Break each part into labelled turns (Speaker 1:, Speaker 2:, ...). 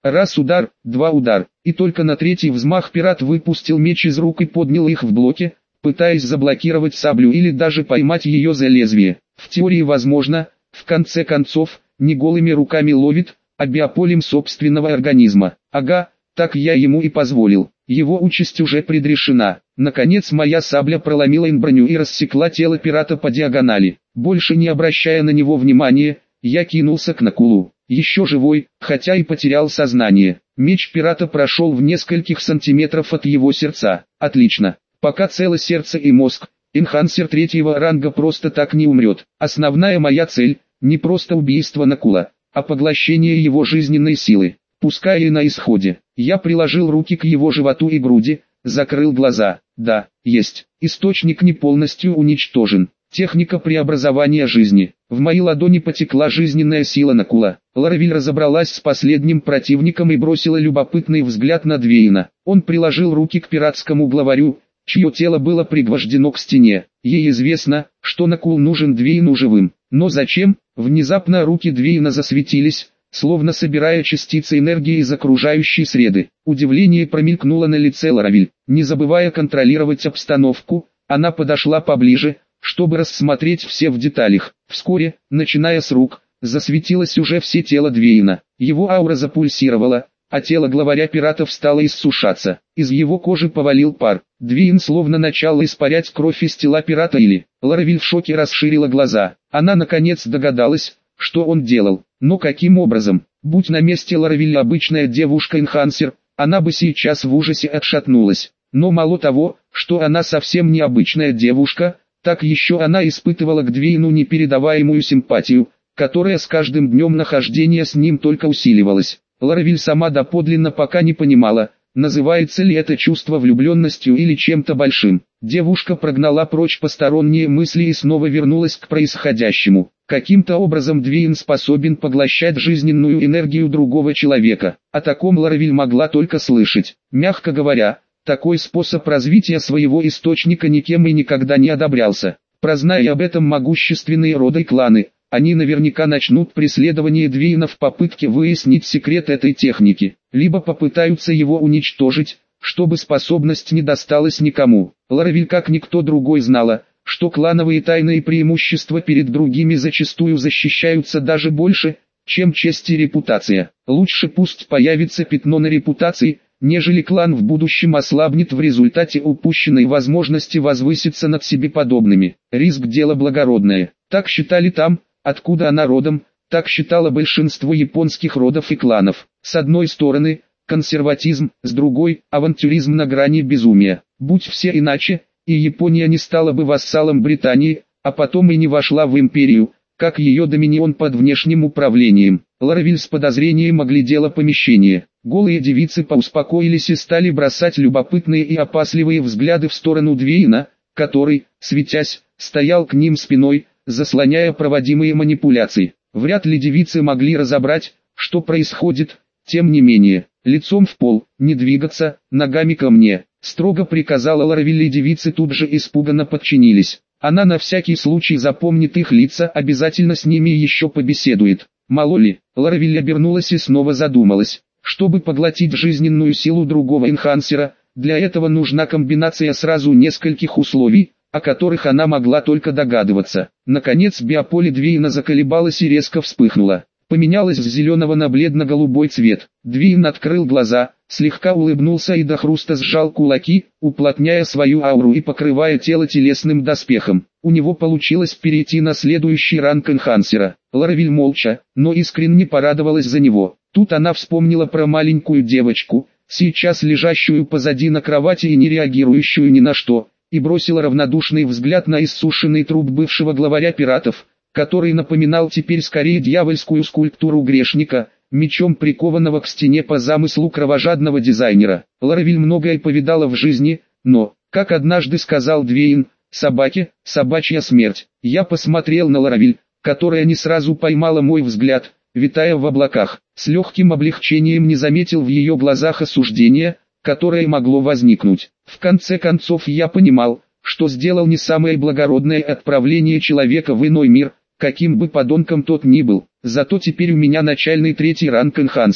Speaker 1: Раз удар, два удар, и только на третий взмах пират выпустил меч из рук и поднял их в блоке, пытаясь заблокировать саблю или даже поймать ее за лезвие. В теории возможно, в конце концов, не голыми руками ловит, а биополем собственного организма. Ага, так я ему и позволил. Его участь уже предрешена. Наконец моя сабля проломила им броню и рассекла тело пирата по диагонали. Больше не обращая на него внимания, я кинулся к Накулу. Еще живой, хотя и потерял сознание. Меч пирата прошел в нескольких сантиметров от его сердца. Отлично. Пока цело сердце и мозг, энхансер третьего ранга просто так не умрет. Основная моя цель – не просто убийство Накула, а поглощение его жизненной силы. Пускай и на исходе. Я приложил руки к его животу и груди, закрыл глаза. Да, есть. Источник не полностью уничтожен. Техника преобразования жизни. В мои ладони потекла жизненная сила Накула. Ларавиль разобралась с последним противником и бросила любопытный взгляд на Двейна. Он приложил руки к пиратскому главарю, чье тело было пригвождено к стене. Ей известно, что Накул нужен Двейну живым. Но зачем? Внезапно руки Двейна засветились, словно собирая частицы энергии из окружающей среды. Удивление промелькнуло на лице Ларавиль. Не забывая контролировать обстановку, она подошла поближе, чтобы рассмотреть все в деталях. Вскоре, начиная с рук, засветилось уже все тело Двейна. Его аура запульсировала, а тело главаря пиратов стало иссушаться. Из его кожи повалил пар. Двейн словно начал испарять кровь из тела пирата или... Ларавиль в шоке расширила глаза. Она наконец догадалась, что он делал. Но каким образом? Будь на месте Ларавиль обычная девушка-энхансер, она бы сейчас в ужасе отшатнулась. Но мало того, что она совсем необычная девушка, так еще она испытывала к Двейну непередаваемую симпатию, которая с каждым днем нахождения с ним только усиливалась. Ларавиль сама доподлинно пока не понимала, называется ли это чувство влюбленностью или чем-то большим. Девушка прогнала прочь посторонние мысли и снова вернулась к происходящему. Каким-то образом Двейн способен поглощать жизненную энергию другого человека. О таком Ларавиль могла только слышать. Мягко говоря, такой способ развития своего источника никем и никогда не одобрялся. Прозная об этом могущественные роды и кланы, они наверняка начнут преследование Двейна в попытке выяснить секрет этой техники, либо попытаются его уничтожить, чтобы способность не досталась никому. Ларавиль как никто другой знала, что клановые тайные преимущества перед другими зачастую защищаются даже больше, чем честь и репутация. Лучше пусть появится пятно на репутации, нежели клан в будущем ослабнет в результате упущенной возможности возвыситься над себе подобными. Риск – дело благородное. Так считали там, откуда она родом, так считало большинство японских родов и кланов. С одной стороны, консерватизм, с другой – авантюризм на грани безумия. Будь все иначе, и Япония не стала бы вассалом Британии, а потом и не вошла в империю, как ее доминион под внешним управлением. Ларавиль с подозрением оглядела помещение. Голые девицы поуспокоились и стали бросать любопытные и опасливые взгляды в сторону Двейна, который, светясь, стоял к ним спиной, заслоняя проводимые манипуляции. Вряд ли девицы могли разобрать, что происходит, тем не менее, лицом в пол, не двигаться, ногами ко мне, строго приказала Ларавиль, и девицы тут же испуганно подчинились. Она на всякий случай запомнит их лица, обязательно с ними еще побеседует. Мало ли, Ларавиль обернулась и снова задумалась. Чтобы поглотить жизненную силу другого энхансера, для этого нужна комбинация сразу нескольких условий, о которых она могла только догадываться. Наконец биополе Двейна заколебалось и резко вспыхнуло. Поменялось с зеленого на бледно-голубой цвет. Двейн открыл глаза, слегка улыбнулся и до хруста сжал кулаки, уплотняя свою ауру и покрывая тело телесным доспехом. У него получилось перейти на следующий ранг энхансера. Ларавиль молча, но искренне порадовалась за него. Тут она вспомнила про маленькую девочку, сейчас лежащую позади на кровати и не реагирующую ни на что, и бросила равнодушный взгляд на иссушенный труп бывшего главаря пиратов, который напоминал теперь скорее дьявольскую скульптуру грешника, мечом прикованного к стене по замыслу кровожадного дизайнера. Ларавиль многое повидала в жизни, но, как однажды сказал Двейн, собаке, собачья смерть. Я посмотрел на Ларавиль, которая не сразу поймала мой взгляд, витая в облаках. С легким облегчением не заметил в ее глазах осуждения, которое могло возникнуть. В конце концов я понимал, что сделал не самое благородное отправление человека в иной мир, каким бы подонком тот ни был. Зато теперь у меня начальный третий ранг энхансера.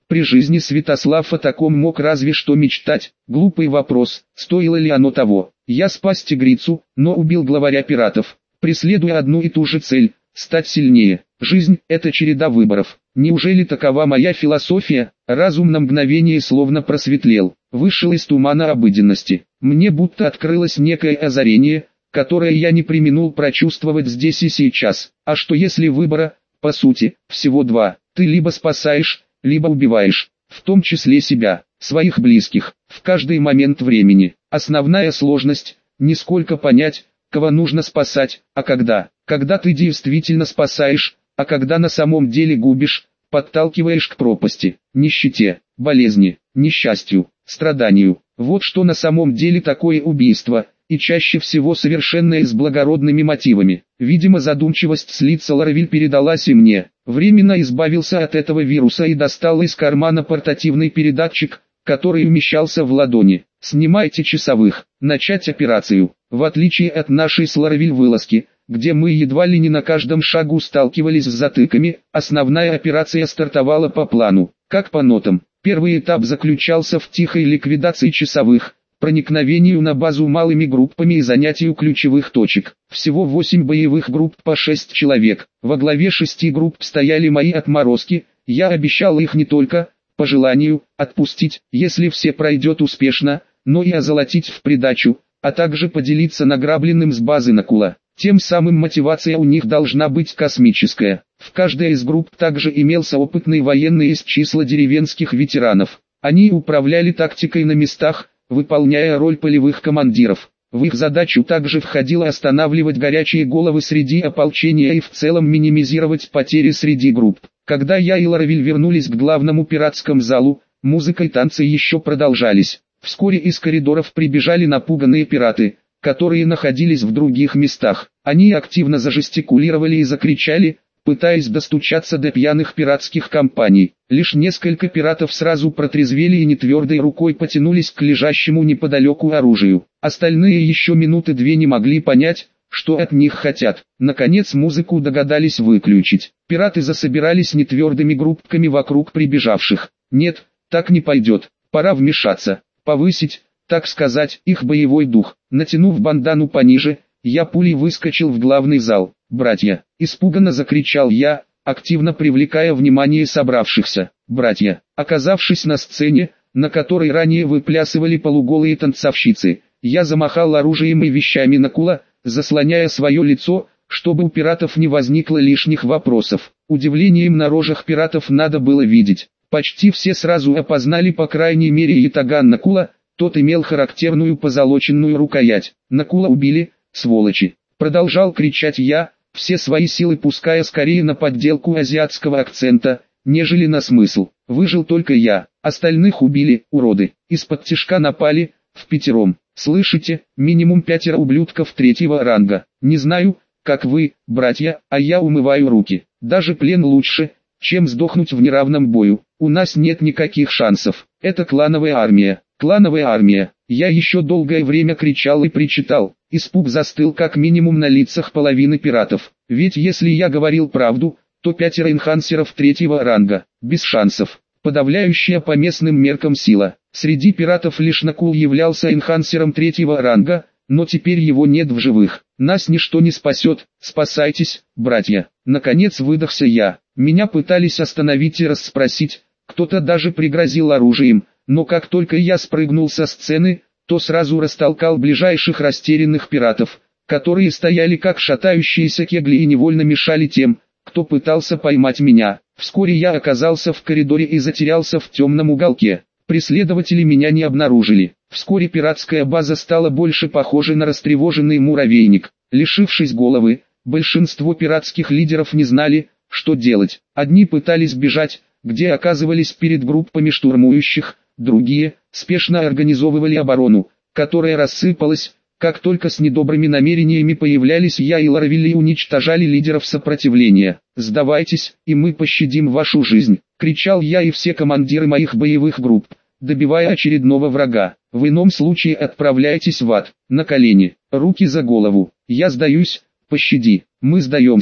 Speaker 1: При жизни Святослав о таком мог разве что мечтать. Глупый вопрос, стоило ли оно того. Я спас тигрицу, но убил главаря пиратов, преследуя одну и ту же цель – стать сильнее. Жизнь – это череда выборов. Неужели такова моя философия? Разум на мгновение словно просветлел, вышел из тумана обыденности. Мне будто открылось некое озарение, которое я не преминул прочувствовать здесь и сейчас. А что если выбора, по сути, всего два? Ты либо спасаешь, либо убиваешь, в том числе себя, своих близких, в каждый момент времени. Основная сложность – не сколько понять, кого нужно спасать, а когда. Когда ты действительно спасаешь, а когда на самом деле губишь, подталкиваешь к пропасти, нищете, болезни, несчастью, страданию. Вот что на самом деле такое убийство, и чаще всего совершенное с благородными мотивами. Видимо, задумчивость с лица Ларавиль передалась и мне. Временно избавился от этого вируса и достал из кармана портативный передатчик, который умещался в ладони. «Снимайте часовых, начать операцию». В отличие от нашей с Ларавиль вылазки, где мы едва ли не на каждом шагу сталкивались с затыками, основная операция стартовала по плану, как по нотам. Первый этап заключался в тихой ликвидации часовых, проникновению на базу малыми группами и занятию ключевых точек. Всего 8 боевых групп по 6 человек. Во главе 6 групп стояли мои отморозки. Я обещал их не только, по желанию, отпустить, если все пройдет успешно, но и озолотить в придачу, а также поделиться награбленным с базы Накула. Тем самым мотивация у них должна быть космическая. В каждой из групп также имелся опытный военный из числа деревенских ветеранов. Они управляли тактикой на местах, выполняя роль полевых командиров. В их задачу также входило останавливать горячие головы среди ополчения и в целом минимизировать потери среди групп. Когда я и Ларавиль вернулись к главному пиратскому залу, музыка и танцы еще продолжались. Вскоре из коридоров прибежали напуганные пираты, которые находились в других местах. Они активно зажестикулировали и закричали, пытаясь достучаться до пьяных пиратских компаний. Лишь несколько пиратов сразу протрезвели и нетвердой рукой потянулись к лежащему неподалеку оружию. Остальные еще минуты две не могли понять, что от них хотят. Наконец музыку догадались выключить. Пираты засобирались нетвердыми группками вокруг прибежавших. Нет, так не пойдет. Пора вмешаться, повысить, так сказать, их боевой дух. Натянув бандану пониже, я пулей выскочил в главный зал. «Братья!» – испуганно закричал я, активно привлекая внимание собравшихся. «Братья!» Оказавшись на сцене, на которой ранее выплясывали полуголые танцовщицы, я замахал оружием и вещами Накула, заслоняя свое лицо, чтобы у пиратов не возникло лишних вопросов. Удивлением на рожах пиратов надо было видеть. Почти все сразу опознали по крайней мере ятаган Накула, тот имел характерную позолоченную рукоять. «Накула убили, сволочи!» Продолжал кричать я, все свои силы пуская скорее на подделку азиатского акцента, нежели на смысл. Выжил только я, остальных убили, уроды. Из-под тишка напали, впятером. Слышите, минимум 5 ублюдков 3-го ранга. Не знаю, как вы, братья, а я умываю руки. Даже плен лучше, чем сдохнуть в неравном бою. У нас нет никаких шансов. Это клановая армия. Клановая армия. Я еще долгое время кричал и причитал. Испуг застыл как минимум на лицах половины пиратов. Ведь если я говорил правду, то 5 энхансеров 3-го ранга. Без шансов. Подавляющая по местным меркам сила. Среди пиратов лишь Накул являлся энхансером 3-го ранга, но теперь его нет в живых. Нас ничто не спасет. Спасайтесь, братья. Наконец выдохся я. Меня пытались остановить и расспросить. Кто-то даже пригрозил оружием. Но как только я спрыгнул со сцены, то сразу растолкал ближайших растерянных пиратов, которые стояли как шатающиеся кегли и невольно мешали тем, кто пытался поймать меня. Вскоре я оказался в коридоре и затерялся в темном уголке. Преследователи меня не обнаружили. Вскоре пиратская база стала больше похожей на растревоженный муравейник. Лишившись головы, большинство пиратских лидеров не знали, что делать. Одни пытались бежать, где оказывались перед группами штурмующих, другие спешно организовывали оборону, которая рассыпалась, как только с недобрыми намерениями появлялись я и Ларавиль и уничтожали лидеров сопротивления. «Сдавайтесь, и мы пощадим вашу жизнь», — кричал я и все командиры моих боевых групп, добивая очередного врага. «В ином случае отправляйтесь в ад, на колени, руки за голову. Я сдаюсь, пощади, мы сдаемся».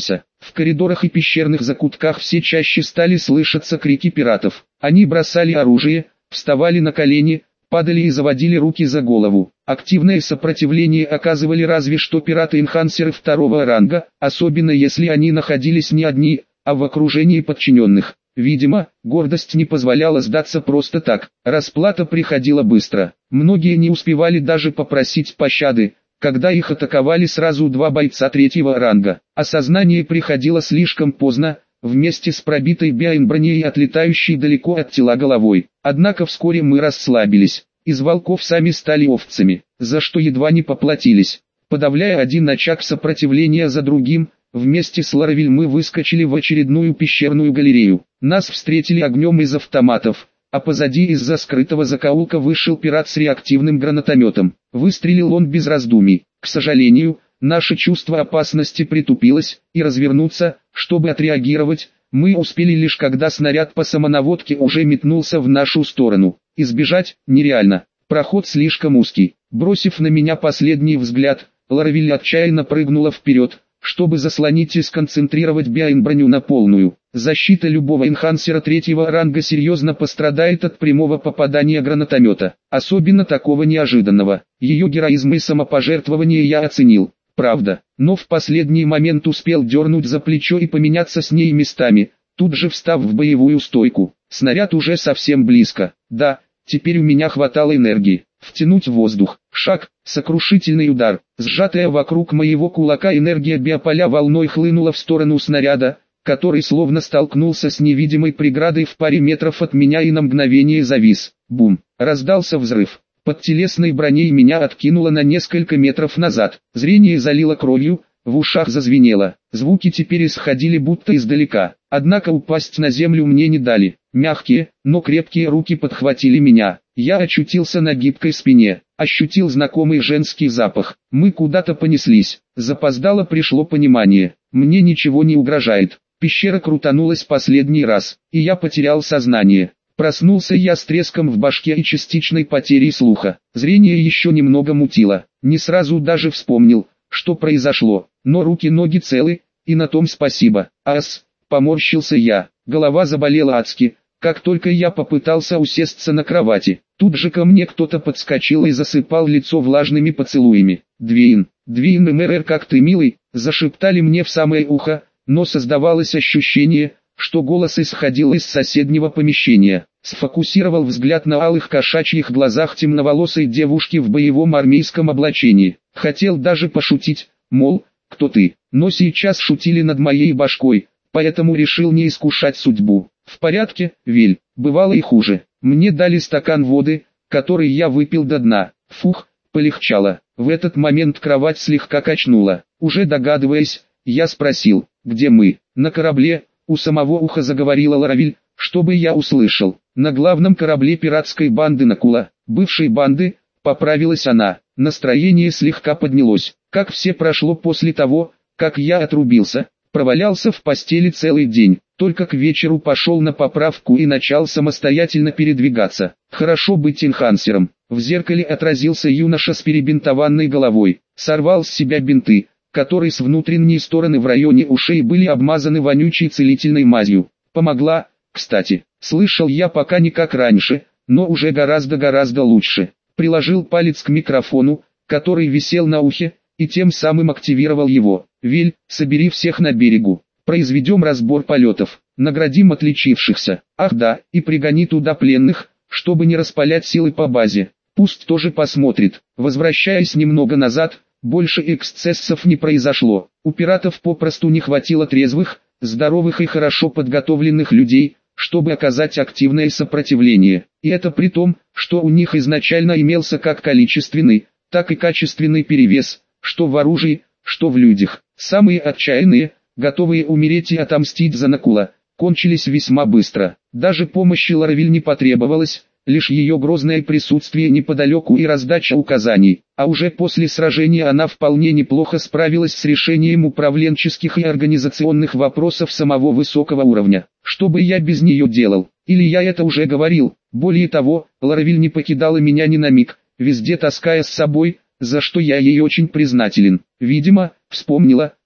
Speaker 1: В коридорах и пещерных закутках все чаще стали слышаться крики пиратов. Они бросали оружие, вставали на колени, падали и заводили руки за голову. Активное сопротивление оказывали разве что пираты-энхансеры второго ранга, особенно если они находились не одни, а в окружении подчиненных. Видимо, гордость не позволяла сдаться просто так. Расплата приходила быстро. Многие не успевали даже попросить пощады, когда их атаковали сразу два бойца третьего ранга. Осознание приходило слишком поздно, вместе с пробитой биоинброней и отлетающей далеко от тела головой. Однако вскоре мы расслабились. Из волков сами стали овцами, за что едва не поплатились. Подавляя один очаг сопротивления за другим, вместе с Ларавиль мы выскочили в очередную пещерную галерею. Нас встретили огнем из автоматов, а позади из-за скрытого закоулка вышел пират с реактивным гранатометом. Выстрелил он без раздумий. К сожалению, наше чувство опасности притупилось, и развернуться, чтобы отреагировать, мы успели лишь когда снаряд по самонаводке уже метнулся в нашу сторону. Избежать нереально. Проход слишком узкий. Бросив на меня последний взгляд, Ларавиль отчаянно прыгнула вперед, чтобы заслонить и сконцентрировать биоинброню на полную. Защита любого энхансера третьего ранга серьезно пострадает от прямого попадания гранатомета, особенно такого неожиданного. Ее героизм и самопожертвование я оценил, правда, но в последний момент успел дернуть за плечо и поменяться с ней местами, тут же встав в боевую стойку. Снаряд уже совсем близко. Да, теперь у меня хватало энергии. Втянуть воздух. Шаг, сокрушительный удар. Сжатая вокруг моего кулака энергия биополя волной хлынула в сторону снаряда, который словно столкнулся с невидимой преградой в паре метров от меня и на мгновение завис. Бум! Раздался взрыв. Под телесной броней меня откинуло на несколько метров назад. Зрение залило кровью, в ушах зазвенело. Звуки теперь исходили будто издалека. Однако упасть на землю мне не дали. Мягкие, но крепкие руки подхватили меня. Я очутился на гибкой спине. Ощутил знакомый женский запах. Мы куда-то понеслись. Запоздало пришло понимание. Мне ничего не угрожает. Пещера крутанулась последний раз, и я потерял сознание. Проснулся я с треском в башке и частичной потерей слуха. Зрение еще немного мутило. Не сразу даже вспомнил, что произошло. Но руки-ноги целы, и на том спасибо. Ас, поморщился я. Голова заболела адски, как только я попытался усесться на кровати. Тут же ко мне кто-то подскочил и засыпал лицо влажными поцелуями. Двин МРР, как ты милый, зашептали мне в самое ухо, но создавалось ощущение, что голос исходил из соседнего помещения. Сфокусировал взгляд на алых кошачьих глазах темноволосой девушки в боевом армейском облачении. Хотел даже пошутить, мол, кто ты, но сейчас шутили над моей башкой, поэтому решил не искушать судьбу. В порядке, Вель, бывало и хуже. Мне дали стакан воды, который я выпил до дна. Фух, полегчало. В этот момент кровать слегка качнула. Уже догадываясь, я спросил, где мы? На корабле. У самого уха заговорила Ларавиль, чтобы я услышал. На главном корабле пиратской банды Накула, бывшей банды, поправилась она. Настроение слегка поднялось. Как все прошло после того, как я отрубился, провалялся в постели целый день. Только к вечеру пошел на поправку и начал самостоятельно передвигаться. Хорошо быть энхансером. В зеркале отразился юноша с перебинтованной головой. Сорвал с себя бинты, которые с внутренней стороны в районе ушей были обмазаны вонючей целительной мазью. Помогла, кстати. Слышал я пока не как раньше, но уже гораздо лучше. Приложил палец к микрофону, который висел на ухе, и тем самым активировал его. Вель, собери всех на берегу. Произведем разбор полетов, наградим отличившихся. Ах да, и пригони туда пленных, чтобы не распалять силы по базе. Пусть тоже посмотрит. Возвращаясь немного назад, больше эксцессов не произошло. У пиратов попросту не хватило трезвых, здоровых и хорошо подготовленных людей, чтобы оказать активное сопротивление. И это при том, что у них изначально имелся как количественный, так и качественный перевес, что в оружии, что в людях. Самые отчаянные, готовые умереть и отомстить за Накула, кончились весьма быстро. Даже помощи Ларавиль не потребовалось, лишь ее грозное присутствие неподалеку и раздача указаний. А уже после сражения она вполне неплохо справилась с решением управленческих и организационных вопросов самого высокого уровня. Что бы я без нее делал? Или я это уже говорил? Более того, Ларавиль не покидала меня ни на миг, везде таская с собой, за что я ей очень признателен. Видимо, вспомнила,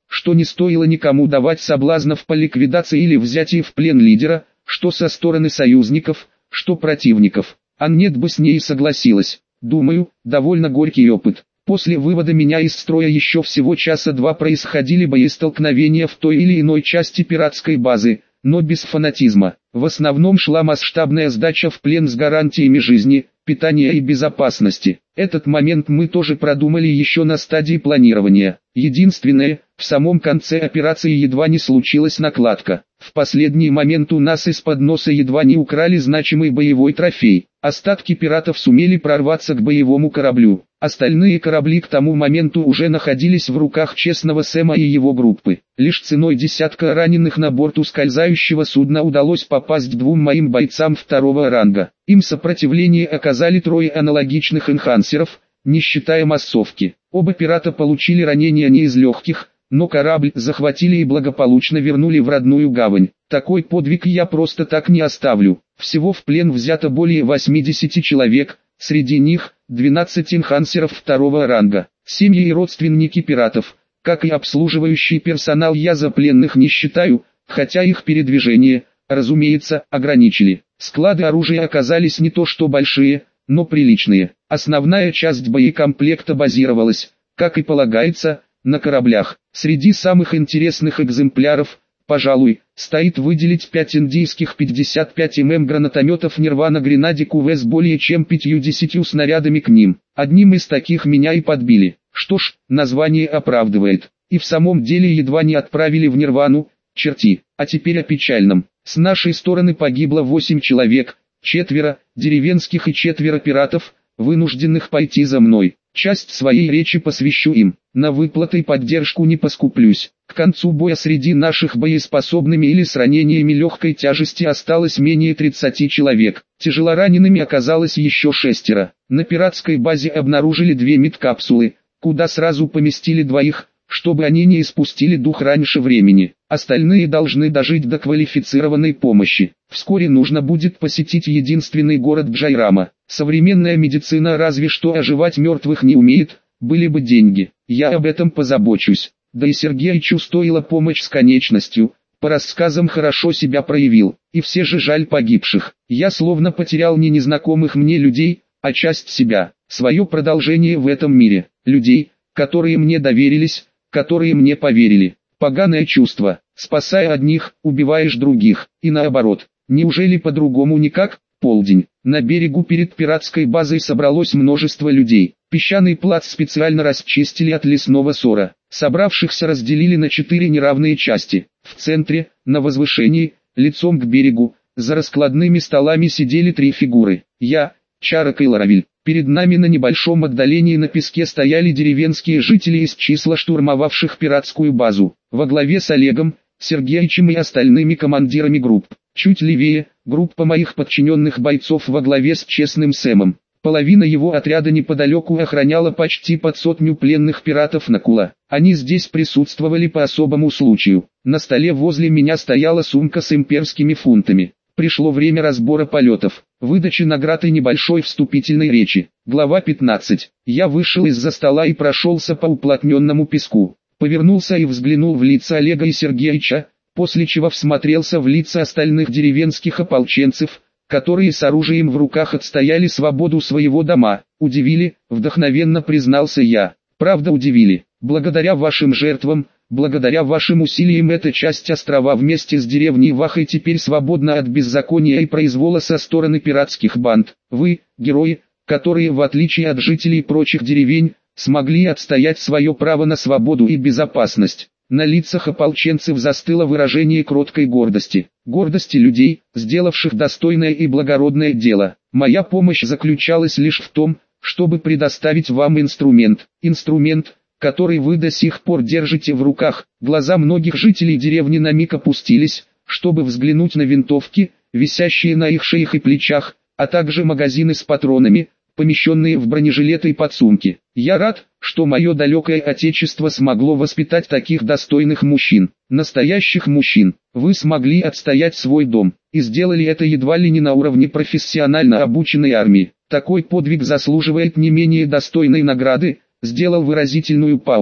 Speaker 1: что не стоило никому давать соблазнов по ликвидации или взятии в плен лидера, что со стороны союзников, что противников. Аннет бы с ней согласилась. Думаю, довольно горький опыт. После вывода меня из строя еще всего часа два происходили боестолкновения в той или иной части пиратской базы, но без фанатизма. В основном шла масштабная сдача в плен с гарантиями жизни, питания и безопасности. Этот момент мы тоже продумали еще на стадии планирования. Единственное, в самом конце операции едва не случилась накладка. В последний момент у нас из-под носа едва не украли значимый боевой трофей. Остатки пиратов сумели прорваться к боевому кораблю. Остальные корабли к тому моменту уже находились в руках честного Сэма и его группы. Лишь ценой десятка раненых на борту ускользающего судна удалось попасть двум моим бойцам второго ранга. Им сопротивление оказали трое аналогичных энхансеров, не считая массовки. Оба пирата получили ранения не из легких, но корабль захватили и благополучно вернули в родную гавань. Такой подвиг я просто так не оставлю. Всего в плен взято более 80 человек, среди них 12 энхансеров второго ранга. Семьи и родственники пиратов, как и обслуживающий персонал, я за пленных не считаю, хотя их передвижение, разумеется, ограничили. Склады оружия оказались не то что большие, но приличные. Основная часть боекомплекта базировалась, как и полагается, на кораблях. Среди самых интересных экземпляров, пожалуй, стоит выделить 5 индийских 55 мм гранатометов Nirvana Grenadic UV с более чем 50 снарядами к ним. Одним из таких меня и подбили. Что ж, название оправдывает. И в самом деле едва не отправили в Нирвану, черти. А теперь о печальном. С нашей стороны погибло 8 человек, 4 деревенских и 4 пиратов, вынужденных пойти за мной. Часть своей речи посвящу им. На выплаты и поддержку не поскуплюсь. К концу боя среди наших боеспособными или с ранениями легкой тяжести осталось менее 30 человек. Тяжелоранеными оказалось еще 6. На пиратской базе обнаружили 2 медкапсулы, куда сразу поместили 2, чтобы они не испустили дух раньше времени. Остальные должны дожить до квалифицированной помощи. Вскоре нужно будет посетить единственный город Джайрама. Современная медицина разве что оживать мертвых не умеет, были бы деньги. Я об этом позабочусь. Да и Сергеичу стоила помощь с конечностью, по рассказам хорошо себя проявил. И все же жаль погибших. Я словно потерял не незнакомых мне людей, а часть себя, свое продолжение в этом мире. Людей, которые мне доверились, которые мне поверили. Поганое чувство. Спасая одних, убиваешь других. И наоборот. Неужели по-другому никак? Полдень. На берегу перед пиратской базой собралось множество людей. Песчаный плац специально расчистили от лесного сора. Собравшихся разделили на 4 неравные части. В центре, на возвышении, лицом к берегу, за раскладными столами сидели 3 фигуры. Я, Чарок и Ларавиль. Перед нами на небольшом отдалении на песке стояли деревенские жители из числа штурмовавших пиратскую базу, во главе с Олегом, Сергеичем и остальными командирами групп. Чуть левее, группа моих подчиненных бойцов во главе с честным Сэмом. Половина его отряда неподалеку охраняла почти под 100 пленных пиратов Накула. Они здесь присутствовали по особому случаю. На столе возле меня стояла сумка с имперскими фунтами. Пришло время разбора полетов, выдачи наград и небольшой вступительной речи. Глава 15. Я вышел из-за стола и прошелся по уплотненному песку. Повернулся и взглянул в лица Олега и Сергеича, после чего всмотрелся в лица остальных деревенских ополченцев, которые с оружием в руках отстояли свободу своего дома. Удивили, вдохновенно признался я. Правда удивили. Благодаря вашим жертвам, благодаря вашим усилиям эта часть острова вместе с деревней Вахой теперь свободна от беззакония и произвола со стороны пиратских банд. Вы, герои, которые в отличие от жителей прочих деревень, смогли отстоять свое право на свободу и безопасность. На лицах ополченцев застыло выражение кроткой гордости. Гордости людей, сделавших достойное и благородное дело. Моя помощь заключалась лишь в том, чтобы предоставить вам инструмент. Инструмент, который вы до сих пор держите в руках. Глаза многих жителей деревни на миг опустились, чтобы взглянуть на винтовки, висящие на их шеях и плечах, а также магазины с патронами, помещенные в бронежилеты и подсумки. Я рад, что мое далекое отечество смогло воспитать таких достойных мужчин, настоящих мужчин. Вы смогли отстоять свой дом, и сделали это едва ли не на уровне профессионально обученной армии. Такой подвиг заслуживает не менее достойной награды. Сделал выразительную паузу.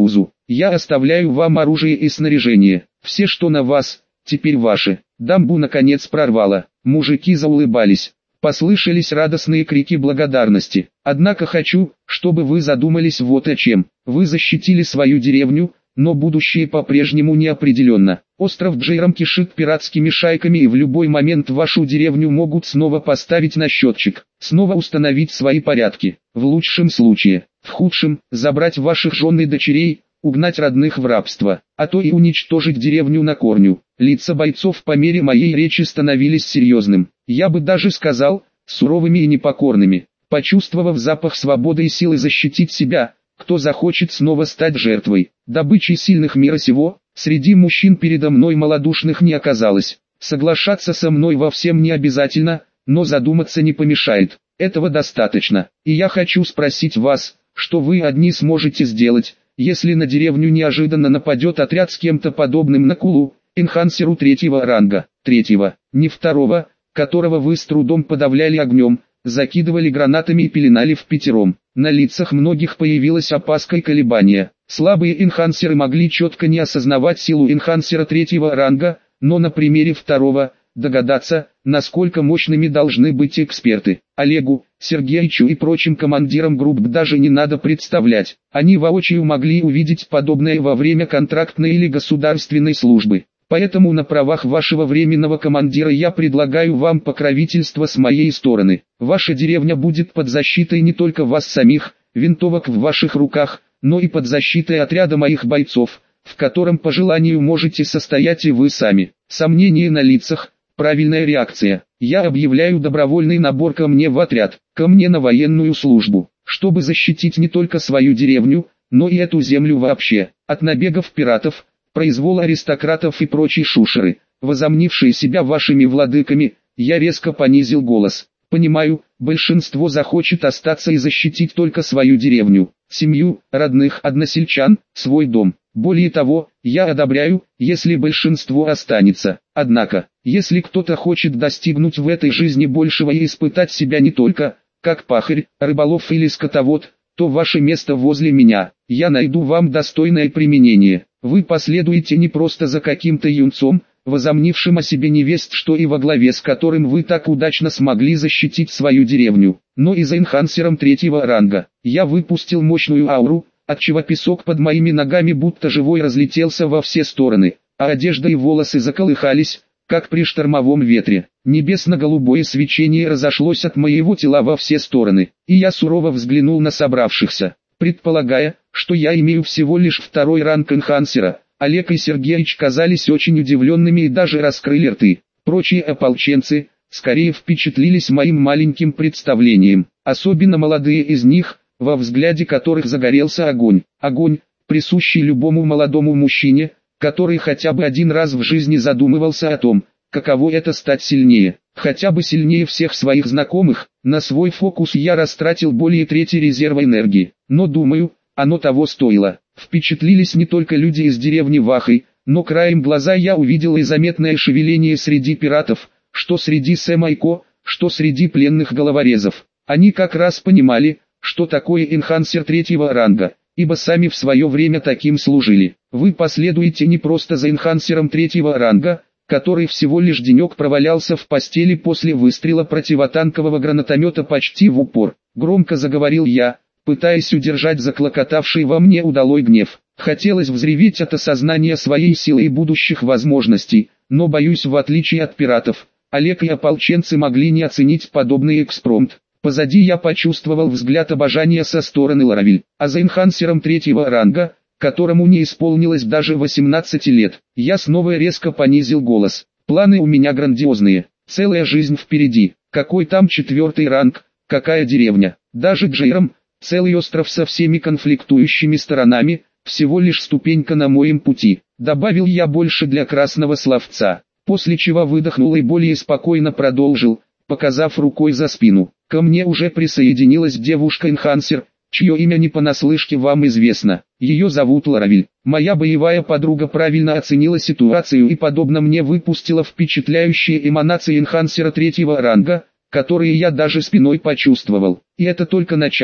Speaker 1: Я оставляю вам оружие и снаряжение. Все, что на вас, теперь ваши. Дамбу наконец прорвало. Мужики заулыбались. Послышались радостные крики благодарности. Однако хочу, чтобы вы задумались вот о чем. Вы защитили свою деревню, но будущее по-прежнему неопределенно. Остров Джейрам кишит пиратскими шайками, и в любой момент вашу деревню могут снова поставить на счетчик, снова установить свои порядки. В лучшем случае, в худшем, забрать ваших жен и дочерей, угнать родных в рабство, а то и уничтожить деревню на корню. Лица бойцов по мере моей речи становились серьезным, я бы даже сказал, суровыми и непокорными. Почувствовав запах свободы и силы защитить себя, кто захочет снова стать жертвой добычей сильных мира сего, среди мужчин передо мной малодушных не оказалось. Соглашаться со мной во всем не обязательно, но задуматься не помешает. Этого достаточно. И я хочу спросить вас, что вы одни сможете сделать, если на деревню неожиданно нападет отряд с кем-то подобным Накулу, энхансеру 3-го ранга, 3-го, не 2-го, которого вы с трудом подавляли огнем, закидывали гранатами и пеленали впятером. На лицах многих появилась опаска и колебания. Слабые энхансеры могли четко не осознавать силу энхансера 3-го ранга, но на примере 2-го, догадаться, насколько мощными должны быть эксперты. Олегу, Сергеичу и прочим командирам групп даже не надо представлять. Они воочию могли увидеть подобное во время контрактной или государственной службы. Поэтому на правах вашего временного командира я предлагаю вам покровительство с моей стороны. Ваша деревня будет под защитой не только вас самих, винтовок в ваших руках, но и под защитой отряда моих бойцов, в котором по желанию можете состоять и вы сами. Сомнения на лицах, правильная реакция. Я объявляю добровольный набор ко мне в отряд, ко мне на военную службу, чтобы защитить не только свою деревню, но и эту землю вообще, от набегов пиратов, произвол аристократов и прочей шушеры, возомнившие себя вашими владыками. Я резко понизил голос. Понимаю, большинство захочет остаться и защитить только свою деревню, семью, родных, односельчан, свой дом. Более того, я одобряю, если большинство останется. Однако, если кто-то хочет достигнуть в этой жизни большего и испытать себя не только, как пахарь, рыболов или скотовод, то ваше место возле меня. Я найду вам достойное применение. Вы последуете не просто за каким-то юнцом, возомнившим о себе невесть что и во главе с которым вы так удачно смогли защитить свою деревню, но и за энхансером 3-го ранга. Я выпустил мощную ауру, отчего песок под моими ногами будто живой разлетелся во все стороны, а одежда и волосы заколыхались, как при штормовом ветре. Небесно-голубое свечение разошлось от моего тела во все стороны, и я сурово взглянул на собравшихся. Предполагая, что я имею всего лишь 2-й ранг энхансера, Олег и Сергеич казались очень удивленными и даже раскрыли рты. Прочие ополченцы, скорее впечатлились моим маленьким представлением, особенно молодые из них, во взгляде которых загорелся огонь. Огонь, присущий любому молодому мужчине, который хотя бы один раз в жизни задумывался о том, каково это стать сильнее, хотя бы сильнее всех своих знакомых. На свой фокус я растратил более трети резерва энергии, но думаю, оно того стоило. Впечатлились не только люди из деревни Вахой, но краем глаза я увидел и заметное шевеление среди пиратов, что среди Сэмайко, что среди пленных головорезов. Они как раз понимали, что такое энхансер 3-го ранга, ибо сами в свое время таким служили. Вы последуете не просто за энхансером 3-го ранга, который всего лишь денек провалялся в постели после выстрела противотанкового гранатомета почти в упор. Громко заговорил я, пытаясь удержать заклокотавший во мне удалой гнев. Хотелось взреветь от осознания своей силы и будущих возможностей, но боюсь, в отличие от пиратов, Олег и ополченцы могли не оценить подобный экспромт. Позади я почувствовал взгляд обожания со стороны Ларавиль, а за энхансером 3-го ранга, которому не исполнилось даже 18 лет, я снова резко понизил голос. Планы у меня грандиозные, целая жизнь впереди. Какой там 4-й ранг, какая деревня, даже Джейрам, целый остров со всеми конфликтующими сторонами, всего лишь ступенька на моем пути, добавил я больше для красного словца, после чего выдохнул и более спокойно продолжил, показав рукой за спину. Ко мне уже присоединилась девушка-энхансер, чье имя не понаслышке вам известно. Ее зовут Ларавиль. Моя боевая подруга правильно оценила ситуацию и подобно мне выпустила впечатляющие эманации энхансера 3-го ранга, которые я даже спиной почувствовал. И это только начало.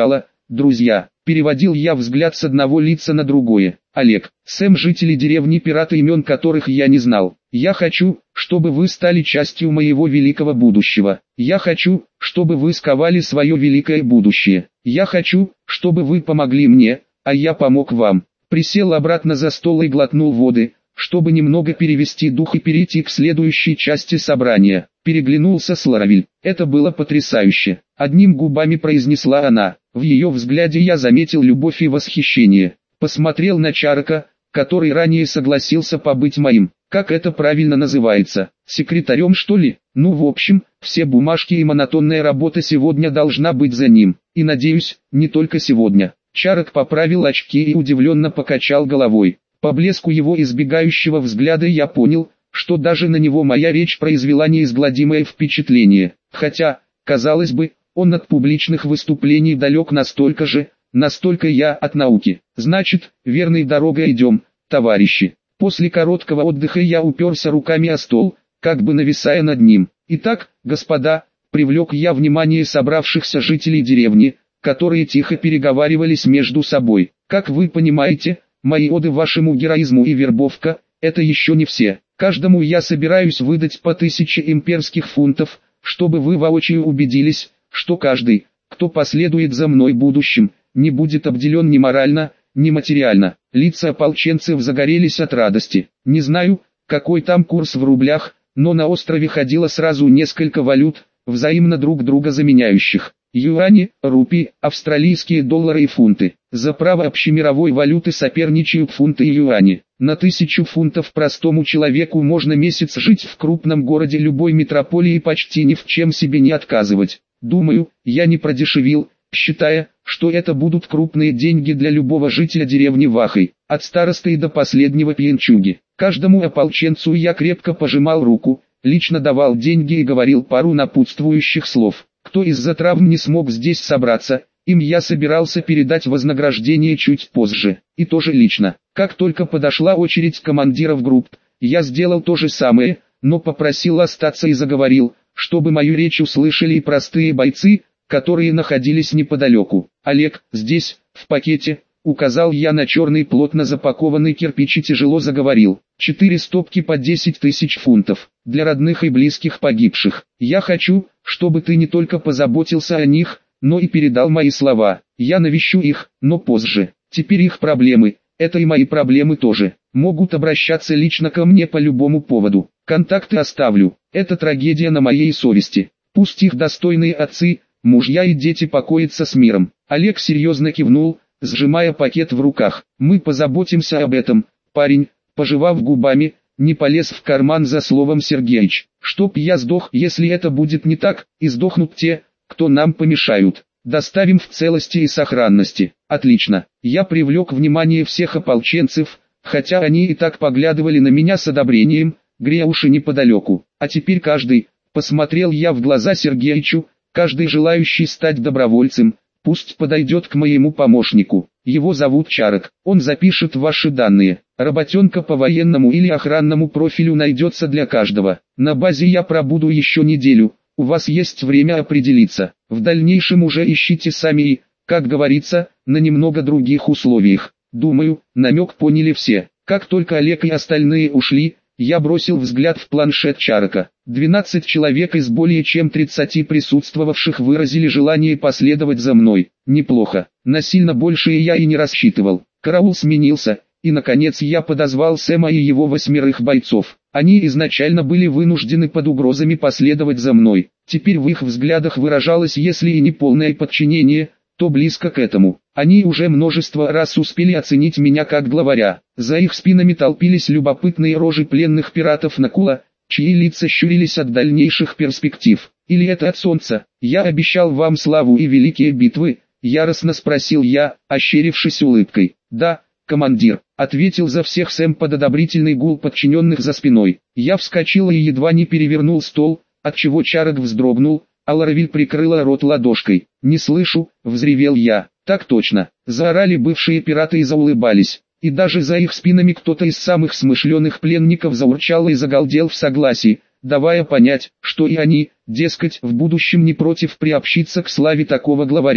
Speaker 1: друзья. Переводил я взгляд с одного лица на другое. Олег, Сэм, жители деревни пираты, имен которых я не знал. Я хочу, чтобы вы стали частью моего великого будущего. Я хочу, чтобы вы сковали свое великое будущее. Я хочу, чтобы вы помогли мне, а я помог вам. Присел обратно за стол и глотнул воды, чтобы немного перевести дух и перейти к следующей части собрания. Переглянулся с Ларавиль. Это было потрясающе. Одним губами произнесла она. В ее взгляде я заметил любовь и восхищение. Посмотрел на Чарака, который ранее согласился побыть моим, как это правильно называется, секретарем что ли? Ну в общем, все бумажки и монотонная работа сегодня должна быть за ним. И надеюсь, не только сегодня. Чарак поправил очки и удивленно покачал головой. По блеску его избегающего взгляда я понял, что даже на него моя речь произвела неизгладимое впечатление. Хотя, казалось бы, он от публичных выступлений далек настолько же, настолько я от науки. Значит, верной дорогой идем, товарищи. После короткого отдыха я уперся руками о стол, как бы нависая над ним. Итак, господа, привлек я внимание собравшихся жителей деревни, которые тихо переговаривались между собой. Как вы понимаете, мои оды вашему героизму и вербовка – это еще не все. Каждому я собираюсь выдать по 1000 имперских фунтов, чтобы вы воочию убедились, что каждый, кто последует за мной в будущем, не будет обделен ни морально, ни материально. Лица ополченцев загорелись от радости. Не знаю, какой там курс в рублях, но на острове ходило сразу несколько валют, взаимно друг друга заменяющих. Юани, рупии, австралийские доллары и фунты. За право общемировой валюты соперничают фунты и юани. На 1000 фунтов простому человеку можно месяц жить в крупном городе любой метрополии и почти ни в чем себе не отказывать. Думаю, я не продешевил, считая, что это будут крупные деньги для любого жителя деревни Вахой, от старосты до последнего пьянчуги. Каждому ополченцу я крепко пожимал руку, лично давал деньги и говорил пару напутствующих слов. Кто из-за травм не смог здесь собраться, им я собирался передать вознаграждение чуть позже, и тоже лично. Как только подошла очередь командиров групп, я сделал то же самое, но попросил остаться и заговорил, чтобы мою речь услышали и простые бойцы, которые находились неподалеку. Олег, здесь, в пакете, указал я на черный плотно запакованный кирпич и тяжело заговорил. 4 стопки по 10 000 фунтов, для родных и близких погибших. Я хочу, чтобы ты не только позаботился о них, но и передал мои слова. Я навещу их, но позже. Теперь их проблемы, это и мои проблемы тоже. Могут обращаться лично ко мне по любому поводу. Контакты оставлю. Это трагедия на моей совести. Пусть их достойные отцы, мужья и дети покоятся с миром. Олег серьезно кивнул, сжимая пакет в руках. Мы позаботимся об этом, парень. Пожевав губами, не полез в карман за словом Сергеич. Чтоб я сдох, если это будет не так, и сдохнут те, кто нам помешают. Доставим в целости и сохранности. Отлично. Я привлек внимание всех ополченцев, хотя они и так поглядывали на меня с одобрением, грея уши неподалеку. А теперь каждый, посмотрел я в глаза Сергеичу, каждый желающий стать добровольцем, пусть подойдет к моему помощнику. Его зовут Чарак. Он запишет ваши данные. Работенка по военному или охранному профилю найдется для каждого. На базе я пробуду еще неделю. У вас есть время определиться. В дальнейшем уже ищите сами и, как говорится, на немного других условиях. Думаю, намек поняли все. Как только Олег и остальные ушли, я бросил взгляд в планшет Чарака. 12 человек из более чем 30 присутствовавших выразили желание последовать за мной. Неплохо. На сильно большее я и не рассчитывал. Караул сменился, и наконец я подозвал Сэма и его 8 бойцов. Они изначально были вынуждены под угрозами последовать за мной. Теперь в их взглядах выражалось, если и не полное подчинение, то близко к этому. Они уже множество раз успели оценить меня как главаря. За их спинами толпились любопытные рожи пленных пиратов Накула, чьи лица щурились от дальнейших перспектив. Или это от солнца? Я обещал вам славу и великие битвы, яростно спросил я, ощерившись улыбкой. Да, командир, ответил за всех Сэм под одобрительный гул подчиненных за спиной. Я вскочил и едва не перевернул стол, отчего Чарак вздрогнул, а Ларавиль прикрыла рот ладошкой. «Не слышу», — взревел я. «Так точно», — заорали бывшие пираты и заулыбались. И даже за их спинами кто-то из самых смышленых пленников заурчал и загалдел в согласии, давая понять, что и они, дескать, в будущем не против приобщиться к славе такого главаря.